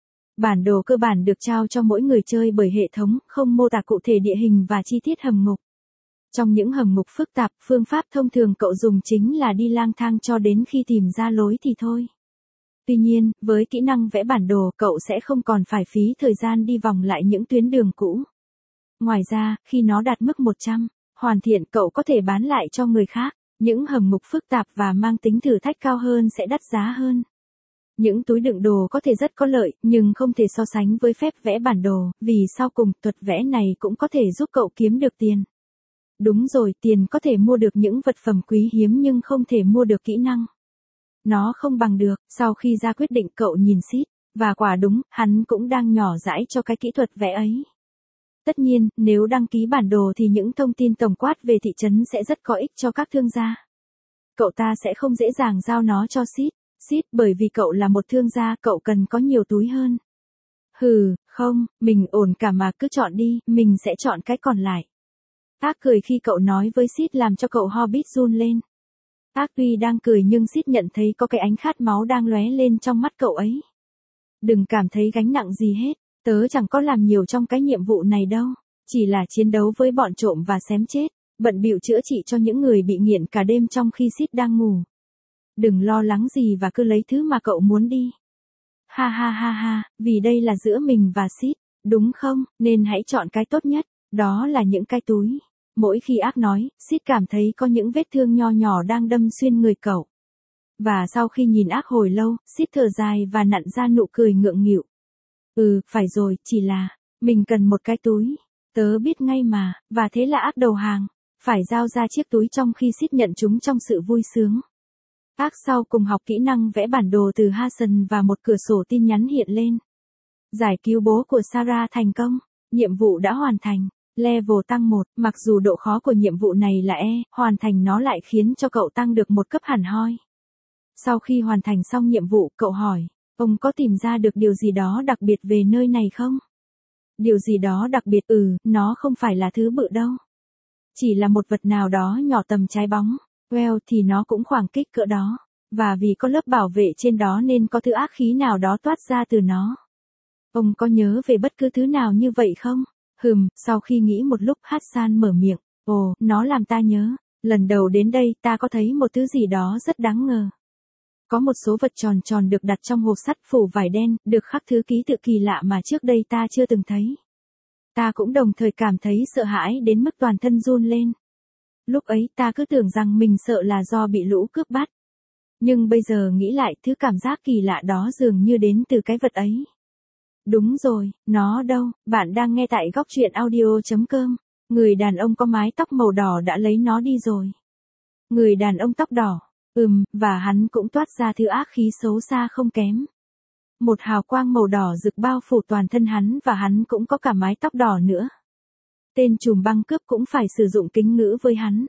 Bản đồ cơ bản được trao cho mỗi người chơi bởi hệ thống, không mô tả cụ thể địa hình và chi tiết hầm ngục. Trong những hầm ngục phức tạp, phương pháp thông thường cậu dùng chính là đi lang thang cho đến khi tìm ra lối thì thôi. Tuy nhiên, với kỹ năng vẽ bản đồ, cậu sẽ không còn phải phí thời gian đi vòng lại những tuyến đường cũ. Ngoài ra, khi nó đạt mức 100, hoàn thiện, cậu có thể bán lại cho người khác. Những hầm ngục phức tạp và mang tính thử thách cao hơn sẽ đắt giá hơn. Những túi đựng đồ có thể rất có lợi, nhưng không thể so sánh với phép vẽ bản đồ, vì sau cùng, thuật vẽ này cũng có thể giúp cậu kiếm được tiền. Đúng rồi, tiền có thể mua được những vật phẩm quý hiếm nhưng không thể mua được kỹ năng. Nó không bằng được. Sau khi ra quyết định, cậu nhìn Sid, và quả đúng, hắn cũng đang nhỏ dãi cho cái kỹ thuật vẽ ấy. Tất nhiên, nếu đăng ký bản đồ thì những thông tin tổng quát về thị trấn sẽ rất có ích cho các thương gia. Cậu ta sẽ không dễ dàng giao nó cho Sid, bởi vì cậu là một thương gia, cậu cần có nhiều túi hơn. Không, mình ổn cả mà, cứ chọn đi, mình sẽ chọn cái còn lại. Ác cười khi cậu nói với Sid làm cho cậu Hobbit run lên. Ác tuy đang cười nhưng Sid nhận thấy có cái ánh khát máu đang lóe lên trong mắt cậu ấy. Đừng cảm thấy gánh nặng gì hết, tớ chẳng có làm nhiều trong cái nhiệm vụ này đâu, chỉ là chiến đấu với bọn trộm và xém chết, bận bịu chữa trị cho những người bị nghiện cả đêm trong khi Sid đang ngủ. Đừng lo lắng gì và cứ lấy thứ mà cậu muốn đi. Ha, vì đây là giữa mình và Sid, đúng không, nên hãy chọn cái tốt nhất, đó là những cái túi. Mỗi khi Ác nói, Sid cảm thấy có những vết thương nho nhỏ đang đâm xuyên người cậu. Và sau khi nhìn Ác hồi lâu, Sid thở dài và nặn ra nụ cười ngượng nghịu. Phải rồi, chỉ là, mình cần một cái túi. Tớ biết ngay mà, và thế là Ác đầu hàng, phải giao ra chiếc túi trong khi Sid nhận chúng trong sự vui sướng. Ác sau cùng học kỹ năng vẽ bản đồ từ Hasan và một cửa sổ tin nhắn hiện lên. Giải cứu bố của Sarah thành công, nhiệm vụ đã hoàn thành. Level tăng 1, mặc dù độ khó của nhiệm vụ này là E, hoàn thành nó lại khiến cho cậu tăng được một cấp hẳn hoi. Sau khi hoàn thành xong nhiệm vụ, cậu hỏi, ông có tìm ra được điều gì đó đặc biệt về nơi này không? Điều gì đó đặc biệt, nó không phải là thứ bự đâu. Chỉ là một vật nào đó nhỏ tầm trái bóng. Well thì nó cũng khoảng kích cỡ đó. Và vì có lớp bảo vệ trên đó nên có thứ ác khí nào đó toát ra từ nó. Ông có nhớ về bất cứ thứ nào như vậy không? Sau khi nghĩ một lúc Hassan mở miệng. Ồ, nó làm ta nhớ. Lần đầu đến đây ta có thấy một thứ gì đó rất đáng ngờ. Có một số vật tròn tròn được đặt trong hộp sắt phủ vải đen, được khắc thứ ký tự kỳ lạ mà trước đây ta chưa từng thấy. Ta cũng đồng thời cảm thấy sợ hãi đến mức toàn thân run lên. Lúc ấy ta cứ tưởng rằng mình sợ là do bị lũ cướp bắt. Nhưng bây giờ nghĩ lại thứ cảm giác kỳ lạ đó dường như đến từ cái vật ấy. Đúng rồi, nó đâu, bạn đang nghe tại góc truyện audio.com. Người đàn ông có mái tóc màu đỏ đã lấy nó đi rồi. Người đàn ông tóc đỏ, và hắn cũng toát ra thứ ác khí xấu xa không kém. Một hào quang màu đỏ rực bao phủ toàn thân hắn và hắn cũng có cả mái tóc đỏ nữa. Tên trùm băng cướp cũng phải sử dụng kính ngữ với hắn.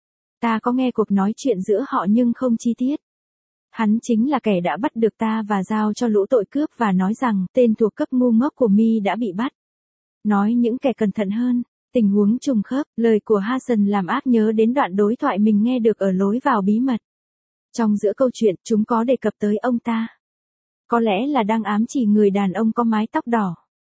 Ta có nghe cuộc nói chuyện giữa họ nhưng không chi tiết. Hắn chính là kẻ đã bắt được ta và giao cho lũ tội cướp và nói rằng tên thuộc cấp ngu ngốc của Mi đã bị bắt. Nói những kẻ cẩn thận hơn, tình huống trùng khớp, lời của Hassan làm ác nhớ đến đoạn đối thoại mình nghe được ở lối vào bí mật. Trong giữa câu chuyện, chúng có đề cập tới ông ta. Có lẽ là đang ám chỉ người đàn ông có mái tóc đỏ.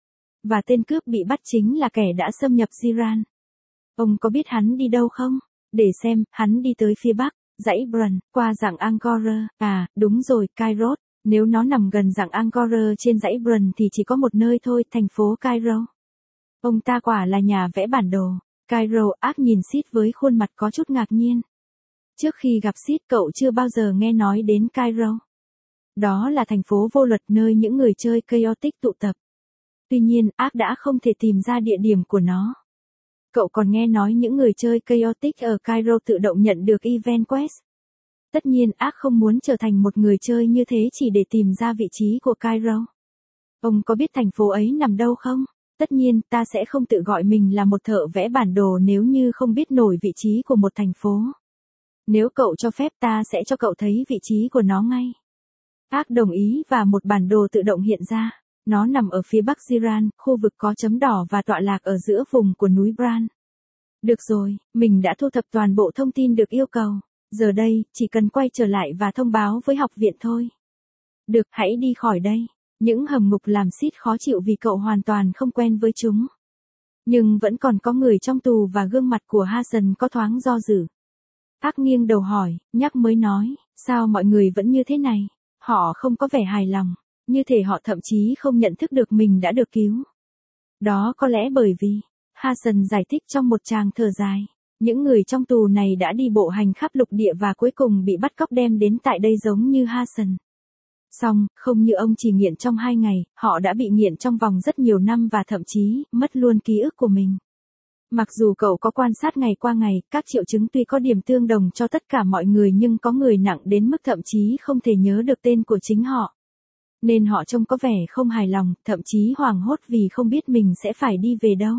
Và tên cướp bị bắt chính là kẻ đã xâm nhập Jiran. Ông có biết hắn đi đâu không? Để xem, hắn đi tới phía bắc, dãy Brun, qua dặng Angkor. Đúng rồi, Cairo. Nếu nó nằm gần dặng Angkor trên dãy Brun thì chỉ có một nơi thôi, thành phố Cairo. Ông ta quả là nhà vẽ bản đồ. Cairo, ác nhìn Sid với khuôn mặt có chút ngạc nhiên. Trước khi gặp Sid cậu chưa bao giờ nghe nói đến Cairo. Đó là thành phố vô luật nơi những người chơi chaotic tụ tập. Tuy nhiên, ác đã không thể tìm ra địa điểm của nó. Cậu còn nghe nói những người chơi chaotic ở Cairo tự động nhận được event quest. Tất nhiên, ác không muốn trở thành một người chơi như thế chỉ để tìm ra vị trí của Cairo. Ông có biết thành phố ấy nằm đâu không? Tất nhiên, ta sẽ không tự gọi mình là một thợ vẽ bản đồ nếu như không biết nổi vị trí của một thành phố. Nếu cậu cho phép ta sẽ cho cậu thấy vị trí của nó ngay. Ác đồng ý và một bản đồ tự động hiện ra. Nó nằm ở phía bắc Jiran, khu vực có chấm đỏ và tọa lạc ở giữa vùng của núi Bran. Được rồi, mình đã thu thập toàn bộ thông tin được yêu cầu. Giờ đây, chỉ cần quay trở lại và thông báo với học viện thôi. Được, hãy đi khỏi đây. Những hầm ngục làm Sid khó chịu vì cậu hoàn toàn không quen với chúng. Nhưng vẫn còn có người trong tù và gương mặt của Hassan có thoáng do dự. Ác nghiêng đầu hỏi, nhắc mới nói, sao mọi người vẫn như thế này? Họ không có vẻ hài lòng, như thể họ thậm chí không nhận thức được mình đã được cứu. Đó có lẽ bởi vì, Hassan giải thích trong một tràng thở dài, những người trong tù này đã đi bộ hành khắp lục địa và cuối cùng bị bắt cóc đem đến tại đây giống như Hassan. Song, không như ông chỉ nghiện trong 2 ngày, họ đã bị nghiện trong vòng rất nhiều năm và thậm chí, mất luôn ký ức của mình. Mặc dù cậu có quan sát ngày qua ngày, các triệu chứng tuy có điểm tương đồng cho tất cả mọi người nhưng có người nặng đến mức thậm chí không thể nhớ được tên của chính họ. Nên họ trông có vẻ không hài lòng, thậm chí hoảng hốt vì không biết mình sẽ phải đi về đâu.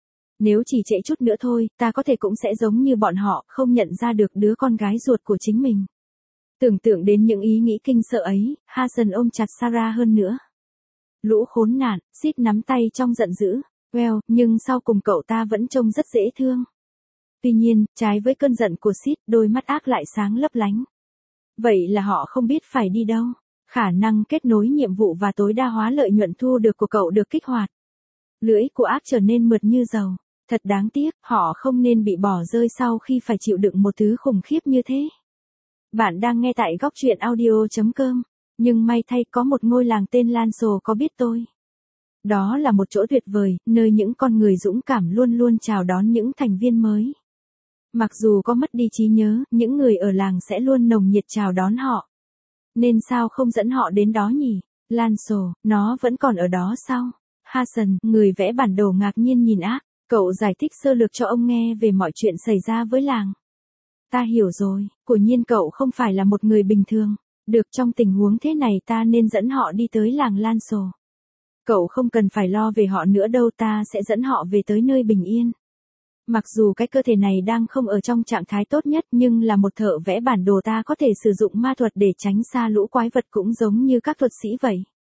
Nếu chỉ trễ chút nữa thôi, ta có thể cũng sẽ giống như bọn họ, không nhận ra được đứa con gái ruột của chính mình. Tưởng tượng đến những ý nghĩ kinh sợ ấy, Hassan ôm chặt Sarah hơn nữa. Lũ khốn nạn, Sid nắm tay trong giận dữ. Well, nhưng sau cùng cậu ta vẫn trông rất dễ thương. Tuy nhiên, trái với cơn giận của Sid, đôi mắt ác lại sáng lấp lánh. Vậy là họ không biết phải đi đâu. Khả năng kết nối nhiệm vụ và tối đa hóa lợi nhuận thu được của cậu được kích hoạt. Lưỡi của ác trở nên mượt như dầu. Thật đáng tiếc, họ không nên bị bỏ rơi sau khi phải chịu đựng một thứ khủng khiếp như thế. Bạn đang nghe tại góc truyện audio.com. Nhưng may thay có một ngôi làng tên Lanso có biết tôi. Đó là một chỗ tuyệt vời, nơi những con người dũng cảm luôn luôn chào đón những thành viên mới. Mặc dù có mất đi trí nhớ, những người ở làng sẽ luôn nồng nhiệt chào đón họ. Nên sao không dẫn họ đến đó nhỉ? Lanso, nó vẫn còn ở đó sao? Hassan, người vẽ bản đồ ngạc nhiên nhìn ác. Cậu giải thích sơ lược cho ông nghe về mọi chuyện xảy ra với làng. Ta hiểu rồi, quả nhiên cậu không phải là một người bình thường. Được, trong tình huống thế này ta nên dẫn họ đi tới làng Lanso. Cậu không cần phải lo về họ nữa đâu, ta sẽ dẫn họ về tới nơi bình yên. Mặc dù cái cơ thể này đang không ở trong trạng thái tốt nhất nhưng là một thợ vẽ bản đồ ta có thể sử dụng ma thuật để tránh xa lũ quái vật cũng giống như các thuật sĩ vậy.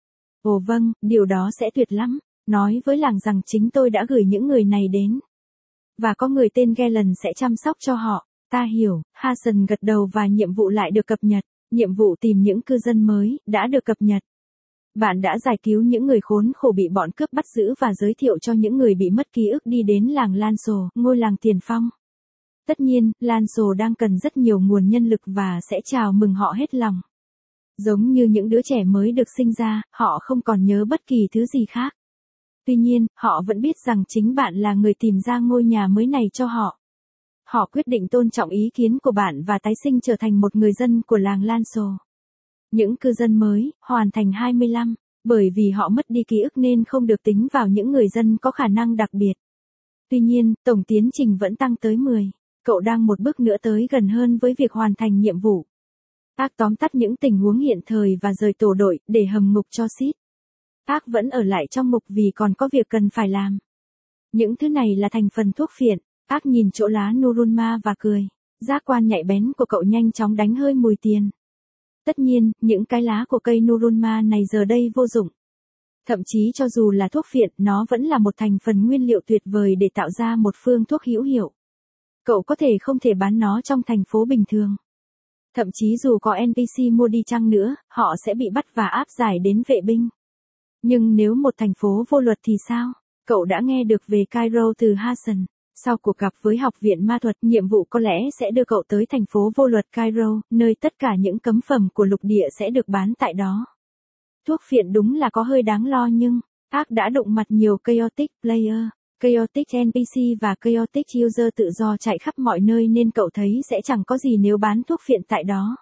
Ồ vâng, điều đó sẽ tuyệt lắm. Nói với làng rằng chính tôi đã gửi những người này đến. Và có người tên Galen sẽ chăm sóc cho họ. Ta hiểu, Hasan gật đầu và nhiệm vụ lại được cập nhật. Nhiệm vụ tìm những cư dân mới, đã được cập nhật. Bạn đã giải cứu những người khốn khổ bị bọn cướp bắt giữ và giới thiệu cho những người bị mất ký ức đi đến làng Lanso, ngôi làng tiền phong. Tất nhiên, Lanso đang cần rất nhiều nguồn nhân lực và sẽ chào mừng họ hết lòng. Giống như những đứa trẻ mới được sinh ra, họ không còn nhớ bất kỳ thứ gì khác. Tuy nhiên, họ vẫn biết rằng chính bạn là người tìm ra ngôi nhà mới này cho họ. Họ quyết định tôn trọng ý kiến của bạn và tái sinh trở thành một người dân của làng Lanso. Những cư dân mới, hoàn thành 25, bởi vì họ mất đi ký ức nên không được tính vào những người dân có khả năng đặc biệt. Tuy nhiên, tổng tiến trình vẫn tăng tới 10. Cậu đang một bước nữa tới gần hơn với việc hoàn thành nhiệm vụ. Ác tóm tắt những tình huống hiện thời và rời tổ đội để hầm ngục cho Sid. Ác vẫn ở lại trong ngục vì còn có việc cần phải làm. Những thứ này là thành phần thuốc phiện. Ác nhìn chỗ lá Nurulma và cười. Giác quan nhạy bén của cậu nhanh chóng đánh hơi mùi tiền. Tất nhiên, những cái lá của cây Nurulma này giờ đây vô dụng. Thậm chí cho dù là thuốc phiện, nó vẫn là một thành phần nguyên liệu tuyệt vời để tạo ra một phương thuốc hữu hiệu. Cậu có thể không thể bán nó trong thành phố bình thường. Thậm chí dù có NPC mua đi chăng nữa, họ sẽ bị bắt và áp giải đến vệ binh. Nhưng nếu một thành phố vô luật thì sao? Cậu đã nghe được về Cairo từ Hasan. Sau cuộc gặp với học viện ma thuật, nhiệm vụ có lẽ sẽ đưa cậu tới thành phố vô luật Cairo, nơi tất cả những cấm phẩm của lục địa sẽ được bán tại đó. Thuốc phiện đúng là có hơi đáng lo nhưng, Ác đã đụng mặt nhiều chaotic player, chaotic NPC và chaotic user tự do chạy khắp mọi nơi nên cậu thấy sẽ chẳng có gì nếu bán thuốc phiện tại đó.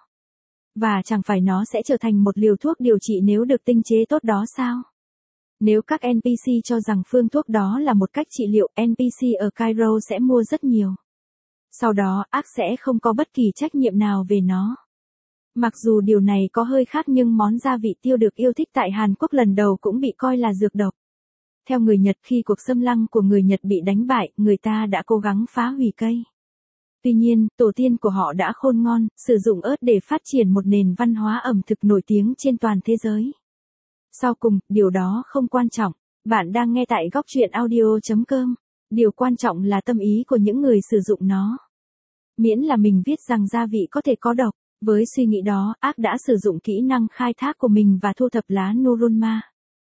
Và chẳng phải nó sẽ trở thành một liều thuốc điều trị nếu được tinh chế tốt đó sao? Nếu các NPC cho rằng phương thuốc đó là một cách trị liệu, NPC ở Cairo sẽ mua rất nhiều. Sau đó, Ác sẽ không có bất kỳ trách nhiệm nào về nó. Mặc dù điều này có hơi khác nhưng món gia vị tiêu được yêu thích tại Hàn Quốc lần đầu cũng bị coi là dược độc. Theo người Nhật, khi cuộc xâm lăng của người Nhật bị đánh bại, người ta đã cố gắng phá hủy cây. Tuy nhiên, tổ tiên của họ đã khôn ngoan, sử dụng ớt để phát triển một nền văn hóa ẩm thực nổi tiếng trên toàn thế giới. Sau cùng, điều đó không quan trọng. Bạn đang nghe tại góc truyện audio.com. Điều quan trọng là tâm ý của những người sử dụng nó. Miễn là mình viết rằng gia vị có thể có độc. Với suy nghĩ đó, Ác đã sử dụng kỹ năng khai thác của mình và thu thập lá Nurulma.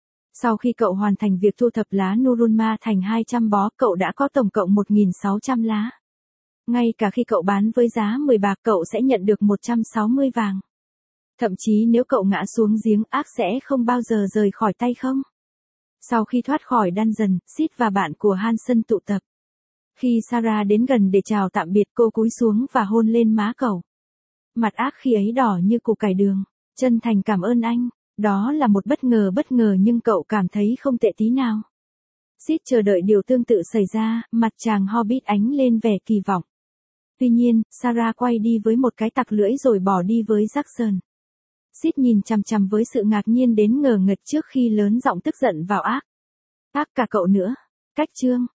Sau khi cậu hoàn thành việc thu thập lá Nurulma thành 200 bó, cậu đã có tổng cộng 1.600 lá. Ngay cả khi cậu bán với giá 10 bạc, cậu sẽ nhận được 160 vàng. Thậm chí nếu cậu ngã xuống giếng, Ác sẽ không bao giờ rời khỏi tay không. Sau khi thoát khỏi dungeon, Sid và bạn của Hansen tụ tập. Khi Sarah đến gần để chào tạm biệt, cô cúi xuống và hôn lên má cậu. Mặt Ác khi ấy đỏ như củ cải đường. Chân thành cảm ơn anh. Đó là một bất ngờ nhưng cậu cảm thấy không tệ tí nào. Sid chờ đợi điều tương tự xảy ra, mặt chàng Hobbit ánh lên vẻ kỳ vọng. Tuy nhiên, Sarah quay đi với một cái tặc lưỡi rồi bỏ đi với Jackson. Sid nhìn chằm chằm với sự ngạc nhiên đến ngờ ngật trước khi lớn giọng tức giận vào Ác. Ác cả cậu nữa. Cách chương.